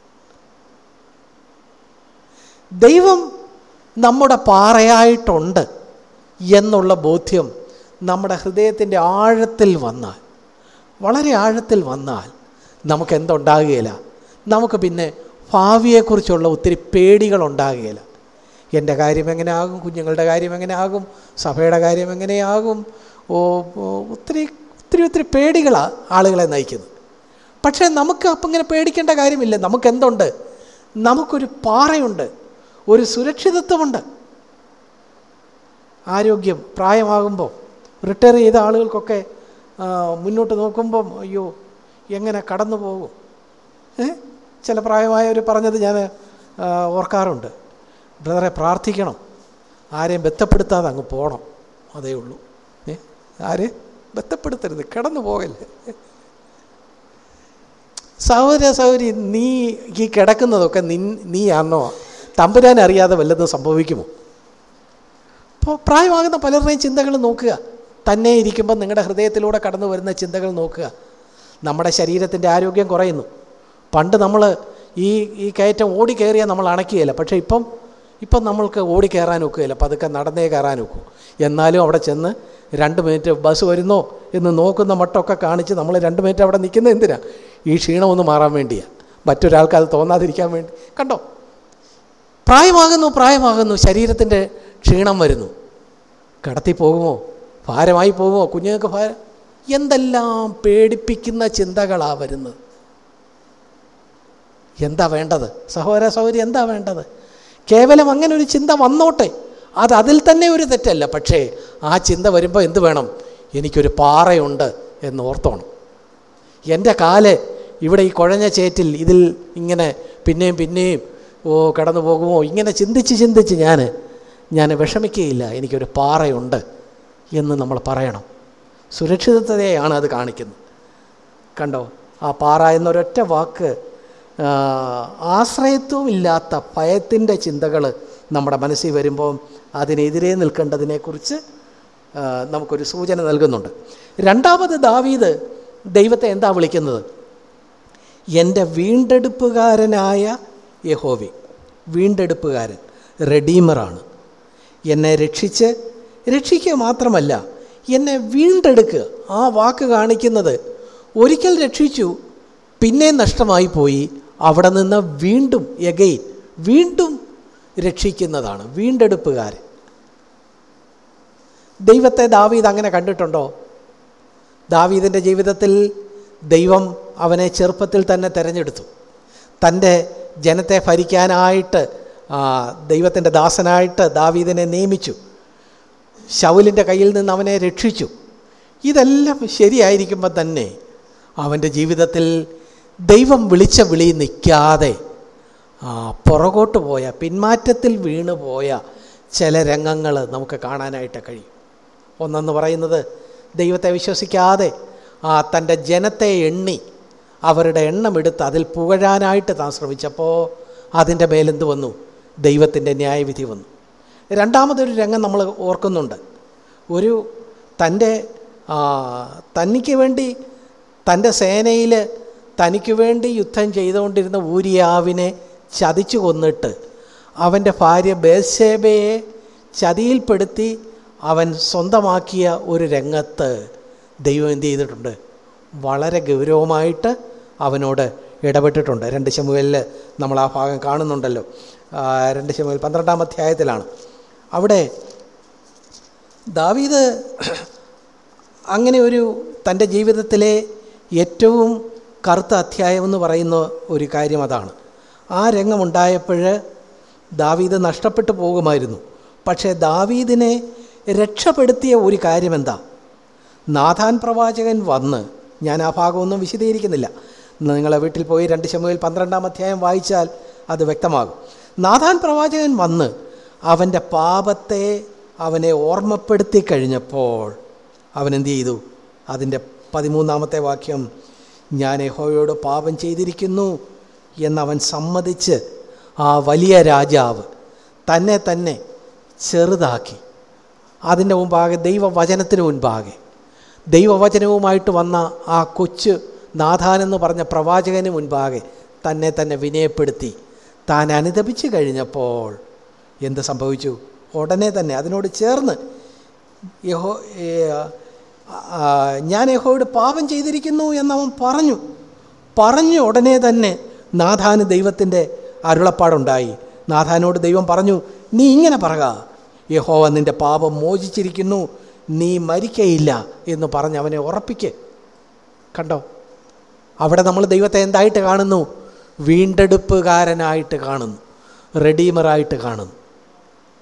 ദൈവം നമ്മുടെ പാറയായിട്ടുണ്ട് എന്നുള്ള ബോധ്യം നമ്മുടെ ഹൃദയത്തിൻ്റെ ആഴത്തിൽ വന്നാൽ, വളരെ ആഴത്തിൽ വന്നാൽ നമുക്കെന്തുണ്ടാകുകയില്ല? നമുക്ക് പിന്നെ ഭാവിയെക്കുറിച്ചുള്ള ഒത്തിരി പേടികളുണ്ടാകുകയില്ല. എൻ്റെ കാര്യം എങ്ങനെ ആകും, കുഞ്ഞുങ്ങളുടെ കാര്യം എങ്ങനെ ആകും, സഭയുടെ കാര്യം എങ്ങനെയാകും, ഓ ഒത്തിരി ഒത്തിരി ഒത്തിരി പേടികളാണ് ആളുകളെ നയിക്കുന്നത്. പക്ഷേ നമുക്ക് അപ്പം ഇങ്ങനെ പേടിക്കേണ്ട കാര്യമില്ല. നമുക്കെന്തുണ്ട്? നമുക്കൊരു പാറയുണ്ട്, ഒരു സുരക്ഷിതത്വമുണ്ട്. ആരോഗ്യം, പ്രായമാകുമ്പോൾ റിട്ടയർ ചെയ്ത ആളുകൾക്കൊക്കെ മുന്നോട്ട് നോക്കുമ്പം അയ്യോ എങ്ങനെ കടന്നു പോകും. ഏ ചില പ്രായമായവർ പറഞ്ഞത് ഞാൻ ഓർക്കാറുണ്ട്, ബ്രദറെ പ്രാർത്ഥിക്കണം, ആരെയും ബന്ധപ്പെടുത്താതെ അങ്ങ് പോകണം, അതേ ഉള്ളൂ. ഏ ആരെയും ബന്ധപ്പെടുത്തരുത്, കിടന്നു പോകല്ലേ. സഹോദര സഹോദരി, നീ ഈ കിടക്കുന്നതൊക്കെ നീ നീയാണോ? തമ്പുരാൻ അറിയാതെ വല്ലതും സംഭവിക്കുമോ? അപ്പോൾ പ്രായമാകുന്ന പലരുടെയും ചിന്തകൾ നോക്കുക. തന്നെ ഇരിക്കുമ്പോൾ നിങ്ങളുടെ ഹൃദയത്തിലൂടെ കടന്നു വരുന്ന ചിന്തകൾ നോക്കുക. നമ്മുടെ ശരീരത്തിൻ്റെ ആരോഗ്യം കുറയുന്നു. പണ്ട് നമ്മൾ ഈ ഈ കയറ്റം ഓടി കയറിയാൽ നമ്മൾ അണയ്ക്കുകയില്ല. പക്ഷേ ഇപ്പം ഇപ്പം നമ്മൾക്ക് ഓടി കയറാൻ ഒക്കുകയില്ല, പതുക്കെ നടന്നേ കയറാൻ ഒക്കൂ. എന്നാലും അവിടെ ചെന്ന് രണ്ട് മിനിറ്റ് ബസ് വരുന്നോ എന്ന് നോക്കുന്ന മട്ടൊക്കെ കാണിച്ച് നമ്മൾ രണ്ട് മിനിറ്റ് അവിടെ നിൽക്കുന്നത് എന്തിനാണ്? ഈ ക്ഷീണം ഒന്ന് മാറാൻ വേണ്ടിയാണ്, മറ്റൊരാൾക്ക് അത് തോന്നാതിരിക്കാൻ വേണ്ടി. കണ്ടോ, പ്രായമാകുന്നു പ്രായമാകുന്നു ശരീരത്തിൻ്റെ ക്ഷീണം വരുന്നു. കടത്തി പോകുമോ? ഭാരമായി പോകുമോ? കുഞ്ഞുങ്ങൾക്ക് ഭാരം? എന്തെല്ലാം പേടിപ്പിക്കുന്ന ചിന്തകളാണ് വരുന്നത്. എന്താ വേണ്ടത് സഹോദര സഹോദരി? എന്താ വേണ്ടത്? കേവലം അങ്ങനെ ഒരു ചിന്ത വന്നോട്ടെ, അത് അതിൽ തന്നെ ഒരു തെറ്റല്ല. പക്ഷേ ആ ചിന്ത വരുമ്പോൾ എന്ത് വേണം? എനിക്കൊരു പാറയുണ്ട് എന്ന് ഓർത്തോണം. എൻ്റെ കാല് ഇവിടെ ഈ കുഴഞ്ഞ ചേറ്റിൽ ഇതിൽ ഇങ്ങനെ പിന്നെയും പിന്നെയും ഓ കടന്നു പോകുമോ ഇങ്ങനെ ചിന്തിച്ച് ചിന്തിച്ച് ഞാൻ ഞാൻ വിഷമിക്കുകയില്ല, എനിക്കൊരു പാറയുണ്ട് എന്ന് നമ്മൾ പറയണം. സുരക്ഷിതത്വത്തെയാണ് അത് കാണിക്കുന്നത്. കണ്ടോ, ആ പാറ എന്നൊരൊറ്റ വാക്ക് ആശ്രയത്വമില്ലാത്ത ഭയത്തിൻ്റെ ചിന്തകൾ നമ്മുടെ മനസ്സിൽ വരുമ്പോൾ അതിനെതിരെ നിൽക്കേണ്ടതിനെക്കുറിച്ച് നമുക്കൊരു സൂചന നൽകുന്നുണ്ട്. രണ്ടാമത് ദാവീദ് ദൈവത്തെ എന്താ വിളിക്കുന്നത്? എൻ്റെ വീണ്ടെടുപ്പുകാരനായ യഹോവേ. വീണ്ടെടുപ്പുകാരൻ, റെഡീമറാണ്. എന്നെ രക്ഷിച്ച് രക്ഷിക്കുക മാത്രമല്ല, എന്നെ വീണ്ടെടുക്കുക. ആ വാക്ക് കാണിക്കുന്നത് ഒരിക്കൽ രക്ഷിച്ചു, പിന്നെ നഷ്ടമായി പോയി, അവിടെ നിന്ന് വീണ്ടും എഗെയിൻ വീണ്ടും രക്ഷിക്കുന്നതാണ് വീണ്ടെടുപ്പുകാരൻ. ദൈവത്തെ ദാവീദ് അങ്ങനെ കണ്ടിട്ടുണ്ടോ? ദാവീദിൻ്റെ ജീവിതത്തിൽ ദൈവം അവനെ ചെറുപ്പത്തിൽ തന്നെ തിരഞ്ഞെടുത്തു. തൻ്റെ ജനത്തെ ഭരിക്കാനായിട്ട് ദൈവത്തിൻ്റെ ദാസനായിട്ട് ദാവീദിനെ നിയമിച്ചു. ശൗലിൻ്റെ കയ്യിൽ നിന്ന് അവനെ രക്ഷിച്ചു. ഇതെല്ലാം ശരിയായിരിക്കുമ്പോൾ തന്നെ അവൻ്റെ ജീവിതത്തിൽ ദൈവം വിളിച്ച വിളി നിൽക്കാതെ പുറകോട്ട് പോയ, പിന്മാറ്റത്തിൽ വീണു പോയ ചില രംഗങ്ങൾ നമുക്ക് കാണാനായിട്ട് കഴിയും. ഒന്നെന്ന് പറയുന്നത്, ദൈവത്തെ വിശ്വസിക്കാതെ ആ തൻ്റെ ജനത്തെ എണ്ണി അവരുടെ എണ്ണമെടുത്ത് അതിൽ പുകഴാനായിട്ട് താൻ ശ്രമിച്ചപ്പോൾ അതിൻ്റെ മേലെന്ത് വന്നു? ദൈവത്തിൻ്റെ ന്യായവിധി വന്നു. രണ്ടാമതൊരു രംഗം നമ്മൾ ഓർക്കുന്നുണ്ട്. ഒരു തൻ്റെ തനിക്ക് വേണ്ടി തൻ്റെ സേനയിൽ തനിക്ക് വേണ്ടി യുദ്ധം ചെയ്തുകൊണ്ടിരുന്ന ഊരിയാവിനെ ചതിച്ചു കൊന്നിട്ട് അവൻ്റെ ഭാര്യ ബേത്ശേബയെ ചതിയിൽപ്പെടുത്തി അവൻ സ്വന്തമാക്കിയ ഒരു രംഗത്ത് ദൈവം എന്ത് ചെയ്തിട്ടുണ്ട്? വളരെ ഗൗരവമായിട്ട് അവനോട് ഇടപെട്ടിട്ടുണ്ട്. രണ്ട് ശമൂവേലിൽ നമ്മൾ ആ ഭാഗം കാണുന്നുണ്ടല്ലോ. രണ്ട് ശമൂവേൽ പന്ത്രണ്ടാം അധ്യായത്തിലാണ്. അവിടെ ദാവീദ് അങ്ങനെ ഒരു തൻ്റെ ജീവിതത്തിലെ ഏറ്റവും കറുത്ത അധ്യായം എന്ന് പറയുന്ന ഒരു കാര്യം അതാണ്. ആ രംഗമുണ്ടായപ്പോൾ ദാവീദ് നഷ്ടപ്പെട്ടു പോകുമായിരുന്നു. പക്ഷേ ദാവീദിനെ രക്ഷപ്പെടുത്തിയ ഒരു കാര്യം എന്താ? നാഥാൻ പ്രവാചകൻ വന്ന്, ഞാൻ ആ ഭാഗമൊന്നും വിശദീകരിക്കുന്നില്ല, നിങ്ങളെ വീട്ടിൽ പോയി രണ്ട് ശമൂവേൽ പന്ത്രണ്ടാം അധ്യായം വായിച്ചാൽ അത് വ്യക്തമാകും. നാഥാൻ പ്രവാചകൻ വന്ന് അവൻ്റെ പാപത്തെ അവനെ ഓർമ്മപ്പെടുത്തി കഴിഞ്ഞപ്പോൾ അവനെന്ത് ചെയ്തു? അതിൻ്റെ പതിമൂന്നാമത്തെ വാക്യം, ഞാൻ യഹോവയോട് പാപം ചെയ്തിരിക്കുന്നു എന്നവൻ സമ്മതിച്ച് ആ വലിയ രാജാവ് തന്നെ തന്നെ ചെറുതാക്കി അതിൻ്റെ മുമ്പാകെ, ദൈവവചനത്തിന് മുൻപാകെ, ദൈവവചനവുമായിട്ട് വന്ന ആ കൊച്ചു നാഥാനെന്ന് പറഞ്ഞ പ്രവാചകന് മുൻപാകെ തന്നെ തന്നെ വിനയപ്പെടുത്തി താൻ അനുതപിച്ച് കഴിഞ്ഞപ്പോൾ എന്ത് സംഭവിച്ചു? ഉടനെ തന്നെ അതിനോട് ചേർന്ന് യഹോ ഞാൻ യഹോവയോട് പാപം ചെയ്തിരിക്കുന്നു എന്നവൻ പറഞ്ഞു. പറഞ്ഞു ഉടനെ തന്നെ നാഥാന് ദൈവത്തിൻ്റെ അരുളപ്പാടുണ്ടായി. നാഥാനോട് ദൈവം പറഞ്ഞു, നീ ഇങ്ങനെ പറക, യഹോവ നിൻ്റെ പാപം മോചിച്ചിരിക്കുന്നു, നീ മരിക്കയില്ല എന്ന് പറഞ്ഞ് അവനെ ഉറപ്പിക്ക്. കണ്ടോ, അവിടെ നമ്മൾ ദൈവത്തെ എന്തായിട്ട് കാണുന്നു? വീണ്ടെടുപ്പുകാരനായിട്ട് കാണുന്നു, റെഡീമറായിട്ട് കാണുന്നു.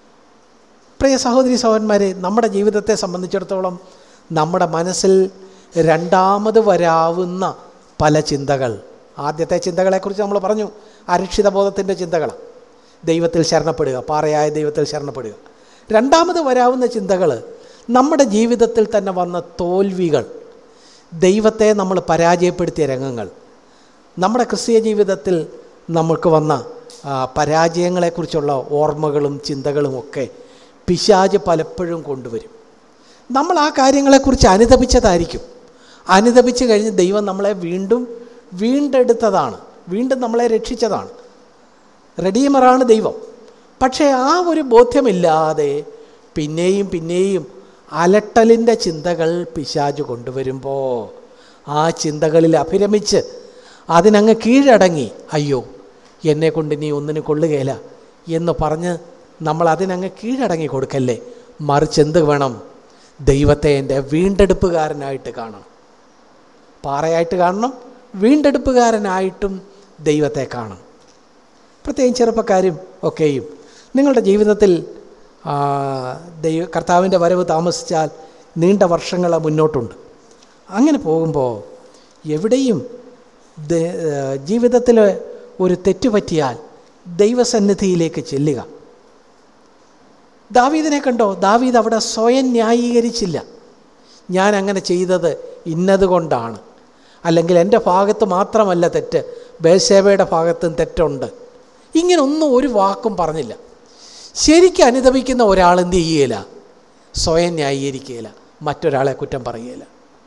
പ്രിയ സഹോദരി സഹോദരന്മാരെ, നമ്മുടെ ജീവിതത്തെ സംബന്ധിച്ചിടത്തോളം നമ്മുടെ മനസ്സിൽ രണ്ടാമത് വരാവുന്ന പല ചിന്തകൾ. ആദ്യത്തെ ചിന്തകളെക്കുറിച്ച് നമ്മൾ പറഞ്ഞു, അരക്ഷിത ബോധത്തിൻ്റെ ചിന്തകൾ, ദൈവത്തിൽ ശരണപ്പെടുക, പാറയായ ദൈവത്തിൽ ശരണപ്പെടുക. രണ്ടാമത് വരാവുന്ന ചിന്തകൾ നമ്മുടെ ജീവിതത്തിൽ തന്നെ വന്ന തോൽവികൾ, ദൈവത്തെ നമ്മൾ പരാജയപ്പെടുത്തിയ രംഗങ്ങൾ, നമ്മുടെ ക്രിസ്തീയ ജീവിതത്തിൽ നമുക്ക് വന്ന പരാജയങ്ങളെക്കുറിച്ചുള്ള ഓർമ്മകളും ചിന്തകളും ഒക്കെ പിശാച് പലപ്പോഴും കൊണ്ടുവരും. നമ്മൾ ആ കാര്യങ്ങളെക്കുറിച്ച് അനുതപിച്ചതായിരിക്കും. അനുതപിച്ച് കഴിഞ്ഞ് ദൈവം നമ്മളെ വീണ്ടും വീണ്ടെടുത്തതാണ്, വീണ്ടും നമ്മളെ രക്ഷിച്ചതാണ്. റെഡീമറാണ് ദൈവം. പക്ഷേ ആ ഒരു ബോധ്യമില്ലാതെ പിന്നെയും പിന്നെയും അലട്ടലിൻ്റെ ചിന്തകൾ പിശാച് കൊണ്ടുവരുമ്പോൾ ആ ചിന്തകളിൽ അഭിരമിച്ച് അതിനങ്ങ് കീഴടങ്ങി, അയ്യോ എന്നെ കൊണ്ട് നീ ഒന്നിനും കൊള്ളുകയില്ല എന്ന് പറഞ്ഞ് നമ്മൾ അതിനങ്ങ് കീഴടങ്ങി കൊടുക്കല്ലേ. മറിച്ച് എന്ത് വേണം? ദൈവത്തെ എൻ്റെ വീണ്ടെടുപ്പുകാരനായിട്ട് കാണണം, പാറയായിട്ട് കാണണം, വീണ്ടെടുപ്പുകാരനായിട്ടും ദൈവത്തെ കാണണം. പ്രത്യേകം ചെറുപ്പക്കാരും ഒക്കെയും നിങ്ങളുടെ ജീവിതത്തിൽ ദൈവ കർത്താവിൻ്റെ വരവ് താമസിച്ചാൽ നീണ്ട വർഷങ്ങൾ മുന്നോട്ടുണ്ട്. അങ്ങനെ പോകുമ്പോൾ എവിടെയും ജീവിതത്തിൽ ഒരു തെറ്റുപറ്റിയാൽ ദൈവസന്നിധിയിലേക്ക് ചെല്ലുക. ദാവീദിനെ കണ്ടോ? ദാവീദ് അവിടെ സ്വയം ന്യായീകരിച്ചില്ല. ഞാൻ അങ്ങനെ ചെയ്തത് ഇന്നതുകൊണ്ടാണ്, അല്ലെങ്കിൽ എൻ്റെ ഭാഗത്ത് മാത്രമല്ല തെറ്റ്, ബേത്ശേബയുടെ ഭാഗത്തും തെറ്റുണ്ട്, ഇങ്ങനൊന്നും ഒരു വാക്കും പറഞ്ഞില്ല. ശരിക്കും അനുതപിക്കുന്ന ഒരാൾ എന്ത് ചെയ്യുകയില്ല? സ്വയം ന്യായീകരിക്കുകയില്ല, മറ്റൊരാളെ കുറ്റം പറയുകയില്ല.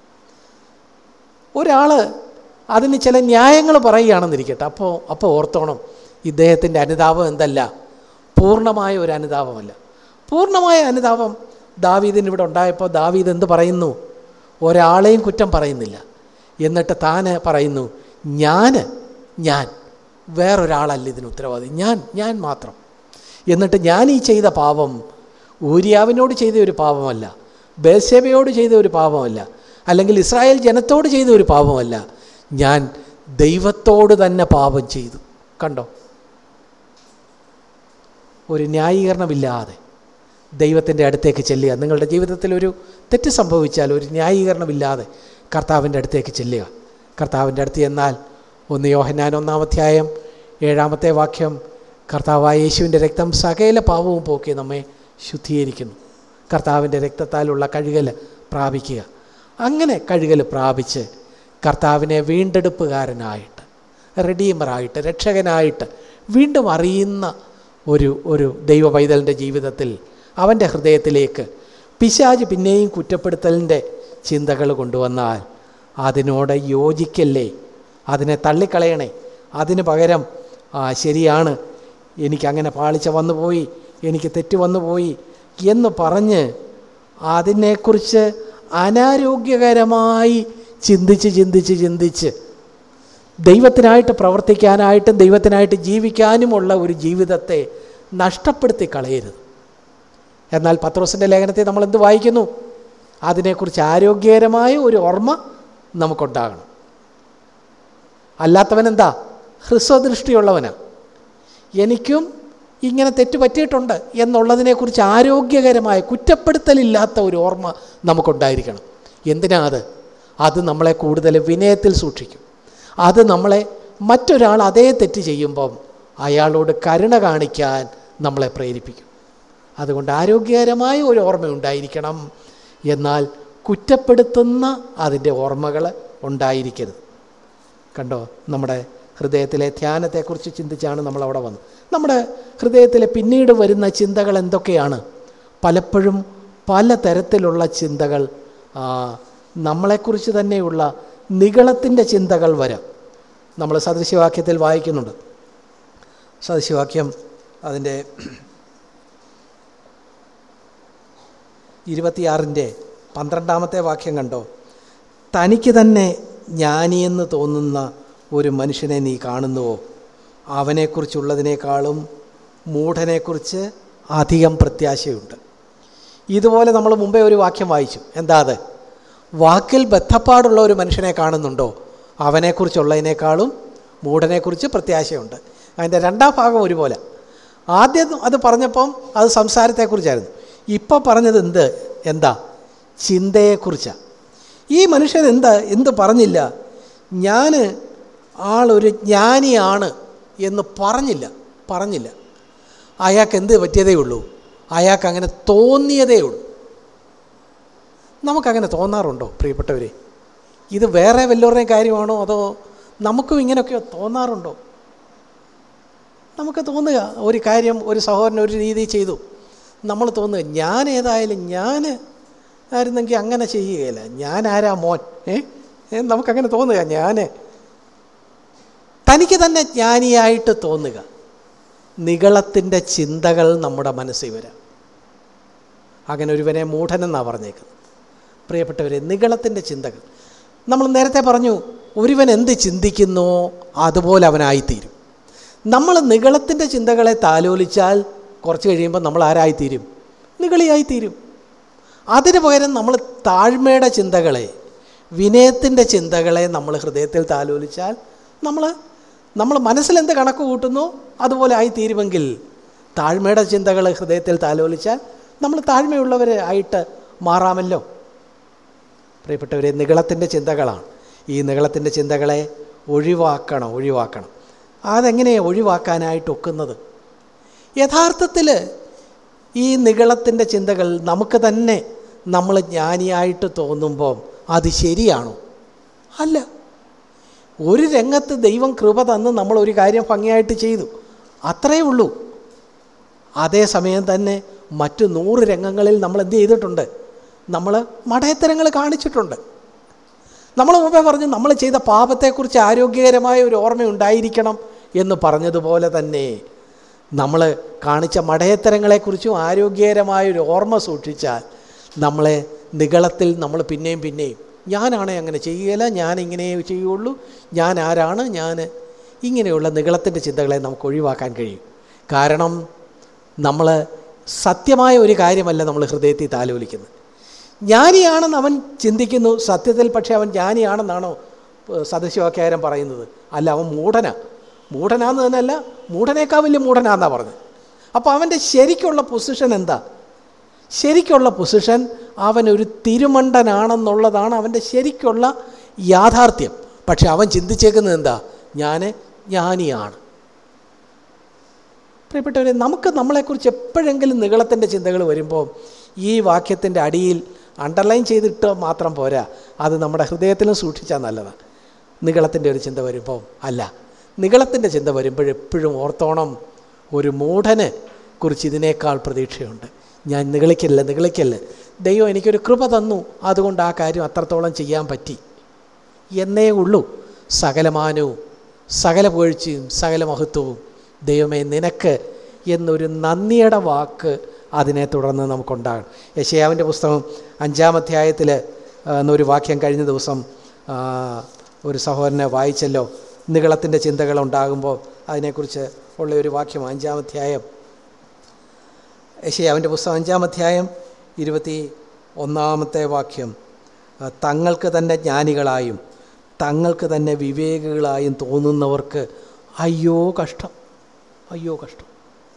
ഒരാൾ അതിന് ചില ന്യായങ്ങൾ പറയുകയാണെന്നിരിക്കട്ടെ, അപ്പോൾ അപ്പോൾ ഓർത്തോണം, ഇദ്ദേഹത്തിൻ്റെ അനുതാപം എന്തല്ല? പൂർണ്ണമായ ഒരു അനുതാപമല്ല. പൂർണ്ണമായ അനുതാപം ദാവീദിന് ഇവിടെ ഉണ്ടായപ്പോൾ ദാവീദ് എന്ത് പറയുന്നു? ഒരാളെയും കുറ്റം പറയുന്നില്ല. എന്നിട്ട് താൻ പറയുന്നു, ഞാൻ ഞാൻ വേറൊരാളല്ല ഇതിന് ഉത്തരവാദി, ഞാൻ ഞാൻ മാത്രം. എന്നിട്ട് ഞാൻ ഈ ചെയ്ത പാപം ഊരിയാവിനോട് ചെയ്ത ഒരു പാപമല്ല, ബേത്ശേബയോട് ചെയ്ത ഒരു പാപമല്ല, അല്ലെങ്കിൽ ഇസ്രായേൽ ജനത്തോട് ചെയ്ത ഒരു പാപമല്ല, ഞാൻ ദൈവത്തോട് തന്നെ പാപം ചെയ്തു. കണ്ടോ? ഒരു ന്യായീകരണമില്ലാതെ ദൈവത്തിൻ്റെ അടുത്തേക്ക് ചെല്ലുക. നിങ്ങളുടെ ജീവിതത്തിൽ ഒരു തെറ്റ് സംഭവിച്ചാൽ ഒരു ന്യായീകരണമില്ലാതെ കർത്താവിൻ്റെ അടുത്തേക്ക് ചെല്ലുക. കർത്താവിൻ്റെ അടുത്ത് ചെന്നാൽ ഒന്ന് യോഹന്നാൻ ഒന്നാം അധ്യായം ഏഴാമത്തെ വാക്യം, കർത്താവായ യേശുവിൻ്റെ രക്തം സകല പാപവും പോക്കി നമ്മെ ശുദ്ധീകരിക്കുന്നു. കർത്താവിൻ്റെ രക്തത്താലുള്ള കഴുകൽ പ്രാപിക്കുക. അങ്ങനെ കഴുകൽ പ്രാപിച്ച് കർത്താവിനെ വീണ്ടെടുപ്പുകാരനായിട്ട്, റെഡീമറായിട്ട്, രക്ഷകനായിട്ട് വീണ്ടും അറിയുന്ന ഒരു ഒരു ദൈവ പൈതലിൻ്റെ ജീവിതത്തിൽ അവൻ്റെ ഹൃദയത്തിലേക്ക് പിശാച് പിന്നെയും കുറ്റപ്പെടുത്തലിൻ്റെ ചിന്തകൾ കൊണ്ടുവന്നാൽ അതിനോട് യോജിക്കല്ലേ, അതിനെ തള്ളിക്കളയണേ. അതിന് പകരം ആ ശരിയാണ്, എനിക്കങ്ങനെ പാളിച്ച വന്നു പോയി, എനിക്ക് തെറ്റ് വന്നു പോയി എന്ന് പറഞ്ഞ് അതിനെക്കുറിച്ച് അനാരോഗ്യകരമായി ചിന്തിച്ച് ചിന്തിച്ച് ചിന്തിച്ച് ദൈവത്തിനായിട്ട് പ്രവർത്തിക്കാനായിട്ടും ദൈവത്തിനായിട്ട് ജീവിക്കാനുമുള്ള ഒരു ജീവിതത്തെ നഷ്ടപ്പെടുത്തി കളയരുത്. എന്നാൽ പത്രോസിൻ്റെ ലേഖനത്തിൽ നമ്മൾ എന്ത് വായിക്കുന്നു? അതിനെക്കുറിച്ച് ആരോഗ്യകരമായ ഒരു ഓർമ്മ നമുക്കുണ്ടാകണം. അല്ലാത്തവനെന്താ? ഹ്രസ്വദൃഷ്ടിയുള്ളവനാണ്. എനിക്കും ഇങ്ങനെ തെറ്റ് പറ്റിയിട്ടുണ്ട് എന്നുള്ളതിനെക്കുറിച്ച് ആരോഗ്യകരമായ കുറ്റപ്പെടുത്തലില്ലാത്ത ഒരു ഓർമ്മ നമുക്കുണ്ടായിരിക്കണം. എന്തിനാ അത്? അത് നമ്മളെ കൂടുതൽ വിനയത്തിൽ സൂക്ഷിക്കും. അത് നമ്മളെ മറ്റൊരാൾ അതേ തെറ്റ് ചെയ്യുമ്പം അയാളോട് കരുണ കാണിക്കാൻ നമ്മളെ പ്രേരിപ്പിക്കും. അതുകൊണ്ട് ആരോഗ്യകരമായ ഒരു ഓർമ്മ ഉണ്ടായിരിക്കണം, എന്നാൽ കുറ്റപ്പെടുത്തുന്ന അതിൻ്റെ ഓർമ്മകൾ ഉണ്ടായിരിക്കരുത്. കണ്ടോ? നമ്മുടെ ഹൃദയത്തിലെ ധ്യാനത്തെക്കുറിച്ച് ചിന്തിച്ചാണ് നമ്മളവിടെ വന്നത്. നമ്മുടെ ഹൃദയത്തിലെ പിന്നീട് വരുന്ന ചിന്തകൾ എന്തൊക്കെയാണ്? പലപ്പോഴും പല തരത്തിലുള്ള ചിന്തകൾ, നമ്മളെക്കുറിച്ച് തന്നെയുള്ള നിഗളത്തിൻ്റെ ചിന്തകൾ വരാം. നമ്മൾ സദൃശ്യവാക്യത്തിൽ വായിക്കുന്നുണ്ട്. സദൃശ്യവാക്യം അതിൻ്റെ ഇരുപത്തിയാറിൻ്റെ പന്ത്രണ്ടാമത്തെ വാക്യം കണ്ടോ? തനിക്ക് തന്നെ ജ്ഞാനിയെന്ന് തോന്നുന്ന ഒരു മനുഷ്യനെ നീ കാണുന്നുവോ? അവനെക്കുറിച്ചുള്ളതിനേക്കാളും മൂഢനെക്കുറിച്ച് അധികം പ്രത്യാശയുണ്ട്. ഇതുപോലെ നമ്മൾ മുമ്പേ ഒരു വാക്യം വായിച്ചു. എന്താ അത്? വാക്കിൽ ബദ്ധപ്പാടുള്ള ഒരു മനുഷ്യനെ കാണുന്നുണ്ടോ? അവനെക്കുറിച്ചുള്ളതിനേക്കാളും മൂഢനെക്കുറിച്ച് പ്രത്യാശയുണ്ട്. അതിൻ്റെ രണ്ടാം ഭാഗം ഒരുപോലെ. ആദ്യം അത് പറഞ്ഞപ്പം അത് സംസാരത്തെക്കുറിച്ചായിരുന്നു. ഇപ്പോൾ പറഞ്ഞത് എന്ത്? എന്താ? ചിന്തയെക്കുറിച്ചാണ്. ഈ മനുഷ്യൻ എന്താ എന്ത് പറഞ്ഞില്ല? ഞാൻ ആളൊരു ജ്ഞാനിയാണ് എന്ന് പറഞ്ഞില്ല പറഞ്ഞില്ല അയാൾക്ക് എന്ത് പറ്റിയതേ ഉള്ളൂ? അയാൾക്ക് അങ്ങനെ തോന്നിയതേ ഉള്ളൂ. നമുക്കങ്ങനെ തോന്നാറുണ്ടോ പ്രിയപ്പെട്ടവരെ? ഇത് വേറെ വല്ലവരുടെയും കാര്യമാണോ അതോ നമുക്കും ഇങ്ങനെയൊക്കെ തോന്നാറുണ്ടോ? നമുക്ക് തോന്നുക ഒരു കാര്യം ഒരു സഹോദരൻ ഒരു രീതി ചെയ്തു, നമ്മൾ തോന്നുക ഞാൻ ഏതായാലും ഞാൻ ആയിരുന്നെങ്കിൽ അങ്ങനെ ചെയ്യുകയില്ല, ഞാൻ ആരാ മോൻ ഏ നമുക്കങ്ങനെ തോന്നുക. ഞാൻ തനിക്ക് തന്നെ ജ്ഞാനിയായിട്ട് തോന്നുക. നിഗളത്തിൻ്റെ ചിന്തകൾ നമ്മുടെ മനസ്സിൽ വരാം. അങ്ങനെ ഒരുവനെ മൂഢനെന്നാണ് പറഞ്ഞേക്കുന്നത്. പ്രിയപ്പെട്ടവരെ, നിഗളത്തിൻ്റെ ചിന്തകൾ. നമ്മൾ നേരത്തെ പറഞ്ഞു, ഒരുവൻ എന്ത് ചിന്തിക്കുന്നോ അതുപോലെ അവനായിത്തീരും. നമ്മൾ നിഗളത്തിൻ്റെ ചിന്തകളെ താലോലിച്ചാൽ കുറച്ച് കഴിയുമ്പോൾ നമ്മൾ ആരായിത്തീരും? നിഗളിയായിത്തീരും. അതിന് പകരം നമ്മൾ താഴ്മയുടെ ചിന്തകളെ, വിനയത്തിൻ്റെ ചിന്തകളെ നമ്മൾ ഹൃദയത്തിൽ താലോലിച്ചാൽ നമ്മൾ നമ്മൾ മനസ്സിലെന്ത് കണക്ക് കൂട്ടുന്നു അതുപോലെ ആയിത്തീരുമെങ്കിൽ, താഴ്മയുടെ ചിന്തകൾ ഹൃദയത്തിൽ താലോലിച്ചാൽ നമ്മൾ താഴ്മയുള്ളവർ ആയിട്ട് മാറാമല്ലോ. പ്രിയപ്പെട്ടവരെ, നിഗളത്തിൻ്റെ ചിന്തകളാണ്. ഈ നിഗളത്തിൻ്റെ ചിന്തകളെ ഒഴിവാക്കണം ഒഴിവാക്കണം അതെങ്ങനെയാണ് ഒഴിവാക്കാനായിട്ട് ഒക്കുന്നത്? യഥാർത്ഥത്തിൽ ഈ നിഗളത്തിൻ്റെ ചിന്തകൾ നമുക്ക് തന്നെ നമ്മൾ ജ്ഞാനിയായിട്ട് തോന്നുമ്പോൾ അത് ശരിയാണോ? അല്ല. ഒരു രംഗത്ത് ദൈവം കൃപ തന്ന് നമ്മൾ ഒരു കാര്യം ഭംഗിയായിട്ട് ചെയ്തു, അത്രയേ ഉള്ളൂ. അതേസമയം തന്നെ മറ്റു നൂറ് രംഗങ്ങളിൽ നമ്മൾ എന്ത് ചെയ്തിട്ടുണ്ട്? നമ്മൾ മടയത്തരങ്ങൾ കാണിച്ചിട്ടുണ്ട്. നമ്മൾ മുമ്പേ പറഞ്ഞു, നമ്മൾ ചെയ്ത പാപത്തെക്കുറിച്ച് ആരോഗ്യകരമായ ഒരു ഓർമ്മ ഉണ്ടായിരിക്കണം എന്ന് പറഞ്ഞതുപോലെ തന്നെ നമ്മൾ കാണിച്ച മടയത്തരങ്ങളെക്കുറിച്ചും ആരോഗ്യകരമായൊരു ഓർമ്മ സൂക്ഷിച്ചാൽ നമ്മളെ നിഗളത്തിൽ നമ്മൾ പിന്നെയും പിന്നെയും ഞാനാണേ അങ്ങനെ ചെയ്യുകയില്ല, ഞാൻ ഇങ്ങനെ ചെയ്യുള്ളൂ, ഞാൻ ആരാണ്, ഞാൻ ഇങ്ങനെയുള്ള നിഗളത്തിൻ്റെ ചിന്തകളെ നമുക്ക് ഒഴിവാക്കാൻ കഴിയും. കാരണം നമ്മൾ സത്യമായ ഒരു കാര്യമല്ല നമ്മൾ ഹൃദയത്തിൽ താലോലിക്കുന്നത്. ജ്ഞാനിയാണെന്ന് അവൻ ചിന്തിക്കുന്നു, സത്യത്തിൽ പക്ഷേ അവൻ ജ്ഞാനിയാണെന്നാണോ സദസ്യവാക്യാരം പറയുന്നത്? അല്ല, അവൻ മൂഢനാ. മൂഢനാന്ന് തന്നെയല്ല, മൂഢനേക്കാൾ വലിയ മൂഢനാന്നാണ് പറഞ്ഞത്. അപ്പോൾ അവൻ്റെ ശരിക്കുള്ള പൊസിഷൻ എന്താ? ശരിക്കുള്ള പൊസിഷൻ അവനൊരു തിരുമണ്ടനാണെന്നുള്ളതാണ് അവൻ്റെ ശരിക്കുള്ള യാഥാർത്ഥ്യം. പക്ഷെ അവൻ ചിന്തിച്ചേക്കുന്നത് എന്താ? ഞാൻ ജ്ഞാനിയാണ്. പ്രിയപ്പെട്ടവരെ, നമുക്ക് നമ്മളെക്കുറിച്ച് എപ്പോഴെങ്കിലും നിഗളത്തിൻ്റെ ചിന്തകൾ വരുമ്പോൾ ഈ വാക്യത്തിൻ്റെ അടിയിൽ അണ്ടർലൈൻ ചെയ്തിട്ട് മാത്രം പോരാ, അത് നമ്മുടെ ഹൃദയത്തിലും സൂക്ഷിച്ചാൽ നല്ലതാണ്. നിഗളത്തിൻ്റെ ഒരു ചിന്ത വരുമ്പോൾ അല്ല, നിഗളത്തിൻ്റെ ചിന്ത വരുമ്പോഴെപ്പോഴും ഓർത്തോണം, ഒരു മൂഢനെ കുറിച്ച് ഇതിനേക്കാൾ പ്രതീക്ഷയുണ്ട്. ഞാൻ നിഗളിക്കല്ല നിഗളിക്കല്ല ദൈവം എനിക്കൊരു കൃപ തന്നു, അതുകൊണ്ട് ആ കാര്യം അത്രത്തോളം ചെയ്യാൻ പറ്റി എന്നേ ഉള്ളൂ. സകലമാനവും സകല പുകഴ്ചയും സകല മഹത്വവും ദൈവമേ നിനക്ക് എന്നൊരു നന്ദിയുടെ വാക്ക് അതിനെ തുടർന്ന് നമുക്കുണ്ടാകണം. യെശയ്യാവിൻ്റെ പുസ്തകം അഞ്ചാം അധ്യായത്തിൽ എന്നൊരു വാക്യം കഴിഞ്ഞ ദിവസം ഒരു സഹോദരനെ വായിച്ചല്ലോ. നിഗളത്തിൻ്റെ ചിന്തകളുണ്ടാകുമ്പോൾ അതിനെക്കുറിച്ച് ഉള്ള ഒരു വാക്യം, അഞ്ചാം അധ്യായം, യെശയ്യാവിൻ്റെ പുസ്തകം അഞ്ചാം അധ്യായം ഇരുപത്തി ഒന്നാമത്തെ വാക്യം. തങ്ങൾക്ക് തന്നെ ജ്ഞാനികളായും തങ്ങൾക്ക് തന്നെ വിവേകികളായും തോന്നുന്നവർക്ക് അയ്യോ കഷ്ടം, അയ്യോ കഷ്ടം.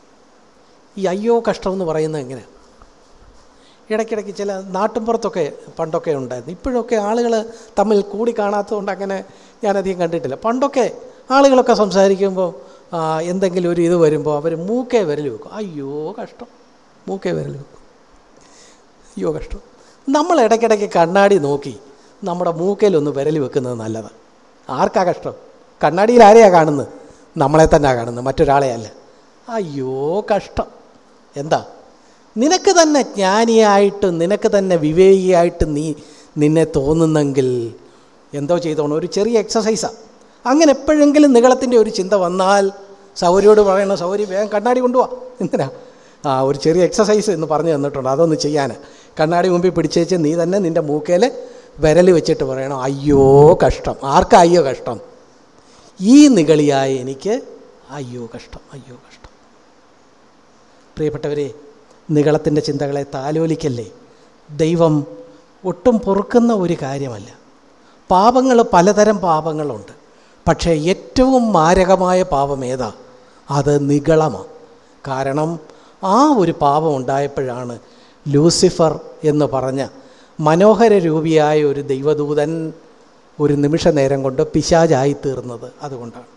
ഈ അയ്യോ കഷ്ടം എന്ന് പറയുന്നത് എങ്ങനെ? ഇടയ്ക്കിടയ്ക്ക് ചില നാട്ടിൻപുറത്തൊക്കെ പണ്ടൊക്കെ ഉണ്ടായിരുന്നു. ഇപ്പോഴൊക്കെ ആളുകൾ തമ്മിൽ കൂടി കാണാത്തതുകൊണ്ട് അങ്ങനെ ഞാനധികം കണ്ടിട്ടില്ല. പണ്ടൊക്കെ ആളുകളൊക്കെ സംസാരിക്കുമ്പോൾ എന്തെങ്കിലും ഒരു ഇത് വരുമ്പോൾ അവർ മൂക്കേ വിരൽ വെക്കും. അയ്യോ കഷ്ടം, മൂക്കേ വിരൽ വെക്കും, അയ്യോ കഷ്ടം. നമ്മൾ ഇടയ്ക്കിടയ്ക്ക് കണ്ണാടി നോക്കി നമ്മുടെ മൂക്കയിലൊന്ന് വിരൽ വെക്കുന്നത് നല്ലതാണ്. ആർക്കാ കഷ്ടം? കണ്ണാടിയിൽ ആരെയാണ് കാണുന്നത്? നമ്മളെ തന്നെ കാണുന്നത്, മറ്റൊരാളെ അല്ല. അയ്യോ കഷ്ടം. എന്താ? നിനക്ക് തന്നെ ജ്ഞാനിയായിട്ട് നിനക്ക് തന്നെ വിവേകിയായിട്ട് നീ നിന്നെ തോന്നുന്നെങ്കിൽ എന്തോ ചെയ്തോണം, ഒരു ചെറിയ എക്സസൈസാണ്. അങ്ങനെ എപ്പോഴെങ്കിലും നിഗളത്തിൻ്റെ ഒരു ചിന്ത വന്നാൽ സൗരിയോട് പറയണം, സൗരി വേഗം കണ്ണാടി കൊണ്ടുപോവാ. എന്തിനാ? ആ ഒരു ചെറിയ എക്സസൈസ് എന്ന് പറഞ്ഞു തന്നിട്ടുണ്ട്, അതൊന്ന് ചെയ്യാൻ. കണ്ണാടി മുമ്പിൽ പിടിച്ചേച്ച് നീ തന്നെ നിൻ്റെ മൂക്കയിൽ വിരൽ വെച്ചിട്ട് പറയണം അയ്യോ കഷ്ടം. ആർക്കാ അയ്യോ കഷ്ടം? ഈ നിഗളിയായ എനിക്ക് അയ്യോ കഷ്ടം, അയ്യോ കഷ്ടം. പ്രിയപ്പെട്ടവരെ, നിഗളത്തിൻ്റെ ചിന്തകളെ താലോലിക്കല്ലേ. ദൈവം ഒട്ടും പൊറുക്കുന്ന ഒരു കാര്യമല്ല. പാപങ്ങൾ പലതരം പാപങ്ങളുണ്ട്. പക്ഷേ ഏറ്റവും മാരകമായ പാപം ഏതാ? അത് നിഗളമാണ്. കാരണം ആ ഒരു പാപം ഉണ്ടായപ്പോഴാണ് ലൂസിഫർ എന്ന് പറഞ്ഞ മനോഹര രൂപിയായ ഒരു ദൈവദൂതൻ ഒരു നിമിഷ നേരം കൊണ്ട് പിശാചായി തീർന്നത് അതുകൊണ്ടാണ്.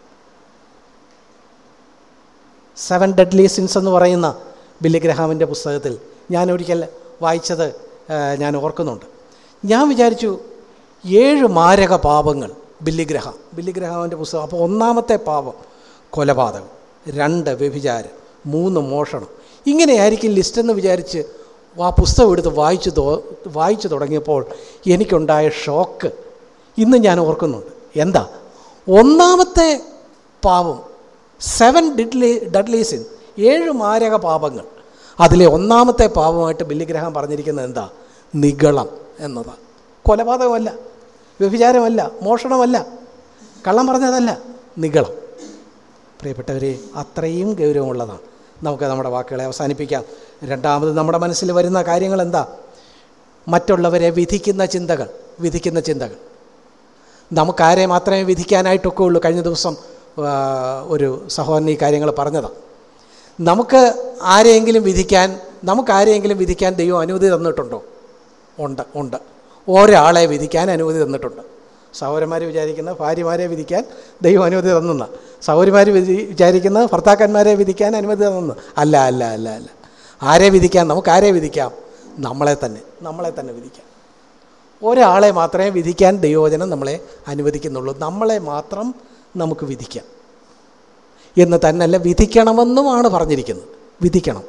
സെവൻ ഡെഡ്ലി സിൻസ് എന്ന് പറയുന്ന ബില്ലി ഗ്രഹാമിൻ്റെ പുസ്തകത്തിൽ ഞാൻ ഒരിക്കൽ വായിച്ചത് ഞാൻ ഓർക്കുന്നുണ്ട്. ഞാൻ വിചാരിച്ചു ഏഴ് മാരക പാപങ്ങൾ ബില്ലി ഗ്രഹാം ബില്ലി ഗ്രഹാമിൻ്റെ പുസ്തകം. അപ്പോൾ ഒന്നാമത്തെ പാപം കൊലപാതകം, രണ്ട് വ്യഭിചാരം, മൂന്ന് മോഷണം. ഇങ്ങനെയായിരിക്കും ലിസ്റ്റെന്ന് വിചാരിച്ച് ആ പുസ്തകം എടുത്ത് വായിച്ചു വായിച്ചു തുടങ്ങിയപ്പോൾ എനിക്കുണ്ടായ ഷോക്ക് ഇന്ന് ഞാൻ ഓർക്കുന്നുണ്ട്. എന്താ? ഒന്നാമത്തെ പാപം സെവൻ ഡിഡ്ലി ഡഡ്ലി സിൻ, ഏഴ് മാരക പാപങ്ങൾ. അതിലെ ഒന്നാമത്തെ പാപമായിട്ട് ബില്ലി ഗ്രഹാം പറഞ്ഞിരിക്കുന്നത് എന്താ? നിഗളം എന്നതാണ്. കൊലപാതകമല്ല, വ്യഭിചാരമല്ല, മോഷണമല്ല, കള്ളം പറഞ്ഞതല്ല, നിഗളം. പ്രിയപ്പെട്ടവരെ, അത്രയും ഗൗരവമുള്ളതാണ്. നമുക്ക് നമ്മുടെ വാക്കുകളെ അവസാനിപ്പിക്കാം. രണ്ടാമത് നമ്മുടെ മനസ്സിൽ വരുന്ന കാര്യങ്ങൾ എന്താ? മറ്റുള്ളവരെ വിധിക്കുന്ന ചിന്തകൾ വിധിക്കുന്ന ചിന്തകൾ നമുക്കാരെ മാത്രമേ വിധിക്കാനായിട്ടൊക്കെ ഉള്ളൂ. കഴിഞ്ഞ ദിവസം ഒരു സഹോദരൻ ഈ കാര്യങ്ങൾ പറഞ്ഞതാണ്. നമുക്ക് ആരെയെങ്കിലും വിധിക്കാൻ നമുക്കാരെയെങ്കിലും വിധിക്കാൻ ദൈവം അനുമതി തന്നിട്ടുണ്ടോ? ഉണ്ട് ഉണ്ട് ഒരാളെ വിധിക്കാൻ അനുമതി തന്നിട്ടുണ്ട്. സഹോദരന്മാർ വിചാരിക്കുന്ന ഭാര്യമാരെ വിധിക്കാൻ ദൈവം അനുമതി തന്നെന്ന, സഹോദരിമാർ വിധി വിചാരിക്കുന്ന ഭർത്താക്കന്മാരെ വിധിക്കാൻ അനുമതി തന്നെന്ന്. അല്ല അല്ല അല്ല അല്ല ആരെ വിധിക്കാം? നമുക്ക് ആരെ വിധിക്കാം? നമ്മളെ തന്നെ നമ്മളെ തന്നെ വിധിക്കാം. ഒരാളെ മാത്രമേ വിധിക്കാൻ ദൈവവചനം നമ്മളെ അനുവദിക്കുന്നുള്ളൂ. നമ്മളെ മാത്രം നമുക്ക് വിധിക്കാം എന്ന് തന്നെയല്ല, വിധിക്കണമെന്നുമാണ് പറഞ്ഞിരിക്കുന്നത്. വിധിക്കണം,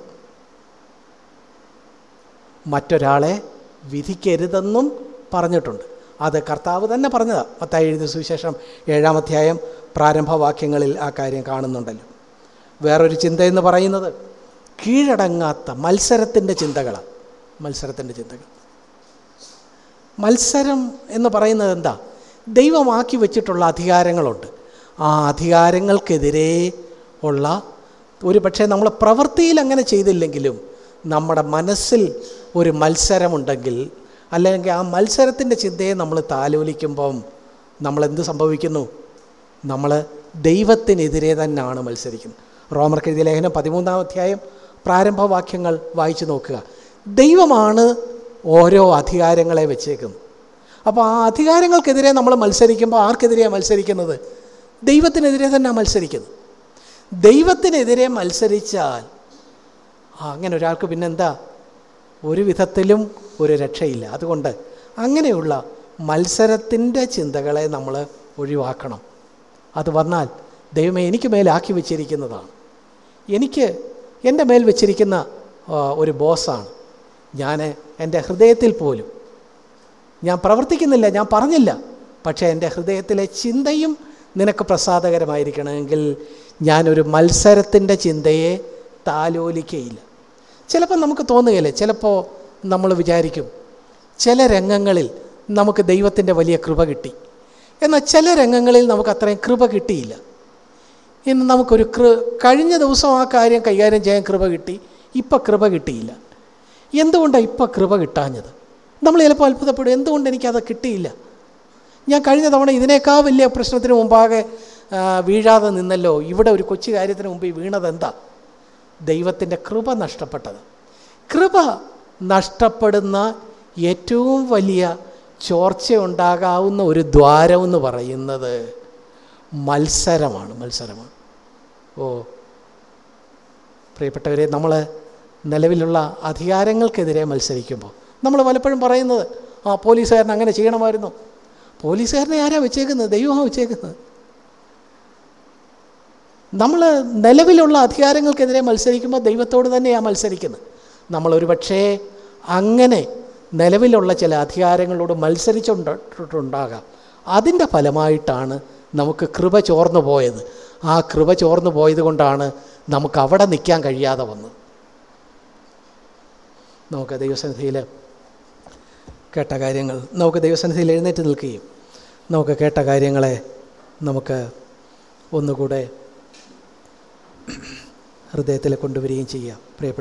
മറ്റൊരാളെ വിധിക്കരുതെന്നും പറഞ്ഞിട്ടുണ്ട്. അത് കർത്താവ് തന്നെ പറഞ്ഞതാണ്. മത്തായി എഴുതിയ സുവിശേഷം ഏഴാം അധ്യായം പ്രാരംഭവാക്യങ്ങളിൽ ആ കാര്യം കാണുന്നുണ്ടല്ലോ. വേറൊരു ചിന്തയെന്ന് പറയുന്നത് കീഴടങ്ങാത്ത മത്സരത്തിൻ്റെ ചിന്തകളാണ്. മത്സരത്തിൻ്റെ ചിന്തകൾ മത്സരം എന്ന് പറയുന്നത് എന്താ? ദൈവമാക്കി വെച്ചിട്ടുള്ള അധികാരങ്ങളുണ്ട്. ആ അധികാരങ്ങൾക്കെതിരെ ഉള്ള ഒരു പക്ഷേ നമ്മൾ പ്രവൃത്തിയിൽ അങ്ങനെ ചെയ്തില്ലെങ്കിലും നമ്മുടെ മനസ്സിൽ ഒരു മത്സരമുണ്ടെങ്കിൽ, അല്ലെങ്കിൽ ആ മത്സരത്തിൻ്റെ ചിന്തയെ നമ്മൾ താലോലിക്കുമ്പം നമ്മളെന്ത് സംഭവിക്കുന്നു? നമ്മൾ ദൈവത്തിനെതിരെ തന്നെയാണ് മത്സരിക്കുന്നത്. റോമർക്ക് എഴുതിയ ലേഖനം പതിമൂന്നാം അധ്യായം പ്രാരംഭവാക്യങ്ങൾ വായിച്ചു നോക്കുക. ദൈവമാണ് ഓരോ അധികാരങ്ങളെ വെച്ചേക്കുന്നത്. അപ്പോൾ ആ അധികാരങ്ങൾക്കെതിരെ നമ്മൾ മത്സരിക്കുമ്പോൾ ആർക്കെതിരെയാണ് മത്സരിക്കുന്നത്? ദൈവത്തിനെതിരെ തന്നെ മത്സരിക്കുന്നത്. ദൈവത്തിനെതിരെ മത്സരിച്ചാൽ അങ്ങനെ ഒരാൾക്ക് പിന്നെന്താ? ഒരു വിധത്തിലും ഒരു രക്ഷയില്ല. അതുകൊണ്ട് അങ്ങനെയുള്ള മത്സരത്തിൻ്റെ ചിന്തകളെ നമ്മൾ ഒഴിവാക്കണം. അത് വന്നാൽ ദൈവമേ എനിക്ക് മേലാക്കി വെച്ചിരിക്കുന്നതാണ്, എനിക്ക് എൻ്റെ മേൽ വെച്ചിരിക്കുന്ന ഒരു ബോസാണ്. ഞാൻ എൻ്റെ ഹൃദയത്തിൽ പോലും ഞാൻ പ്രവർത്തിക്കുന്നില്ല, ഞാൻ പറഞ്ഞില്ല, പക്ഷേ എൻ്റെ ഹൃദയത്തിലെ ചിന്തയും നിനക്ക് പ്രസാദകരമായിരിക്കണമെങ്കിൽ ഞാനൊരു മത്സരത്തിൻ്റെ ചിന്തയെ താലോലിക്കയില്ല. ചിലപ്പോൾ നമുക്ക് തോന്നുകയില്ലേ, ചിലപ്പോൾ നമ്മൾ വിചാരിക്കും ചില രംഗങ്ങളിൽ നമുക്ക് ദൈവത്തിൻ്റെ വലിയ കൃപ കിട്ടി, എന്നാൽ ചില രംഗങ്ങളിൽ നമുക്ക് അത്രയും കൃപ കിട്ടിയില്ല. ഇന്ന് നമുക്കൊരു കൃ കഴിഞ്ഞ ദിവസം ആ കാര്യം കൈകാര്യം ചെയ്യാൻ കൃപ കിട്ടി, ഇപ്പം കൃപ കിട്ടിയില്ല. എന്തുകൊണ്ടാണ് ഇപ്പം കൃപ കിട്ടാഞ്ഞത്? നമ്മൾ ചിലപ്പോൾ അത്ഭുതപ്പെടും, എന്തുകൊണ്ട് എനിക്കത് കിട്ടിയില്ല? ഞാൻ കഴിഞ്ഞ തവണ ഇതിനേക്കാൾ വലിയ പ്രശ്നത്തിന് മുമ്പാകെ വീഴാതെ നിന്നല്ലോ, ഇവിടെ ഒരു കൊച്ചു കാര്യത്തിന് മുമ്പിൽ വീണതെന്താ? ദൈവത്തിൻ്റെ കൃപ നഷ്ടപ്പെട്ടത്. കൃപ നഷ്ടപ്പെടുന്ന ഏറ്റവും വലിയ ചോർച്ചയുണ്ടാകാവുന്ന ഒരു ദ്വാരമെന്ന് പറയുന്നത് മത്സരമാണ് മത്സരമാണ് ഓ പ്രിയപ്പെട്ടവരെ, നമ്മൾ നിലവിലുള്ള അധികാരങ്ങൾക്കെതിരെ മത്സരിക്കുമ്പോൾ നമ്മൾ പലപ്പോഴും പറയുന്നത് ആ പോലീസുകാരൻ അങ്ങനെ ചെയ്യണമായിരുന്നു. പോലീസുകാരനെ ആരാ വെച്ചേക്കുന്നത്? ദൈവമാണ് വെച്ചേക്കുന്നത്. നമ്മൾ നിലവിലുള്ള അധികാരങ്ങൾക്കെതിരെ മത്സരിക്കുമ്പോൾ ദൈവത്തോട് തന്നെയാണ് മത്സരിക്കുന്നത്. നമ്മളൊരു പക്ഷേ അങ്ങനെ നിലവിലുള്ള ചില അധികാരങ്ങളോട് മത്സരിച്ചുണ്ടാകാം. അതിൻ്റെ ഫലമായിട്ടാണ് നമുക്ക് കൃപ ചോർന്നു പോയത്. ആ കൃപ ചോർന്നു പോയത് കൊണ്ടാണ് നമുക്ക് അവിടെ നിൽക്കാൻ കഴിയാതെ വന്നത്. നമുക്ക് ദൈവസന്നിധിയിൽ കേട്ട കാര്യങ്ങൾ നമുക്ക് ദൈവസന്നിധിയിൽ എഴുന്നേറ്റ് നിൽക്കുകയും നമുക്ക് കേട്ട കാര്യങ്ങളെ നമുക്ക് ഒന്നുകൂടെ ഹൃദയത്തിൽ കൊണ്ടുവരികയും ചെയ്യാം. പ്രിയപ്പെട്ട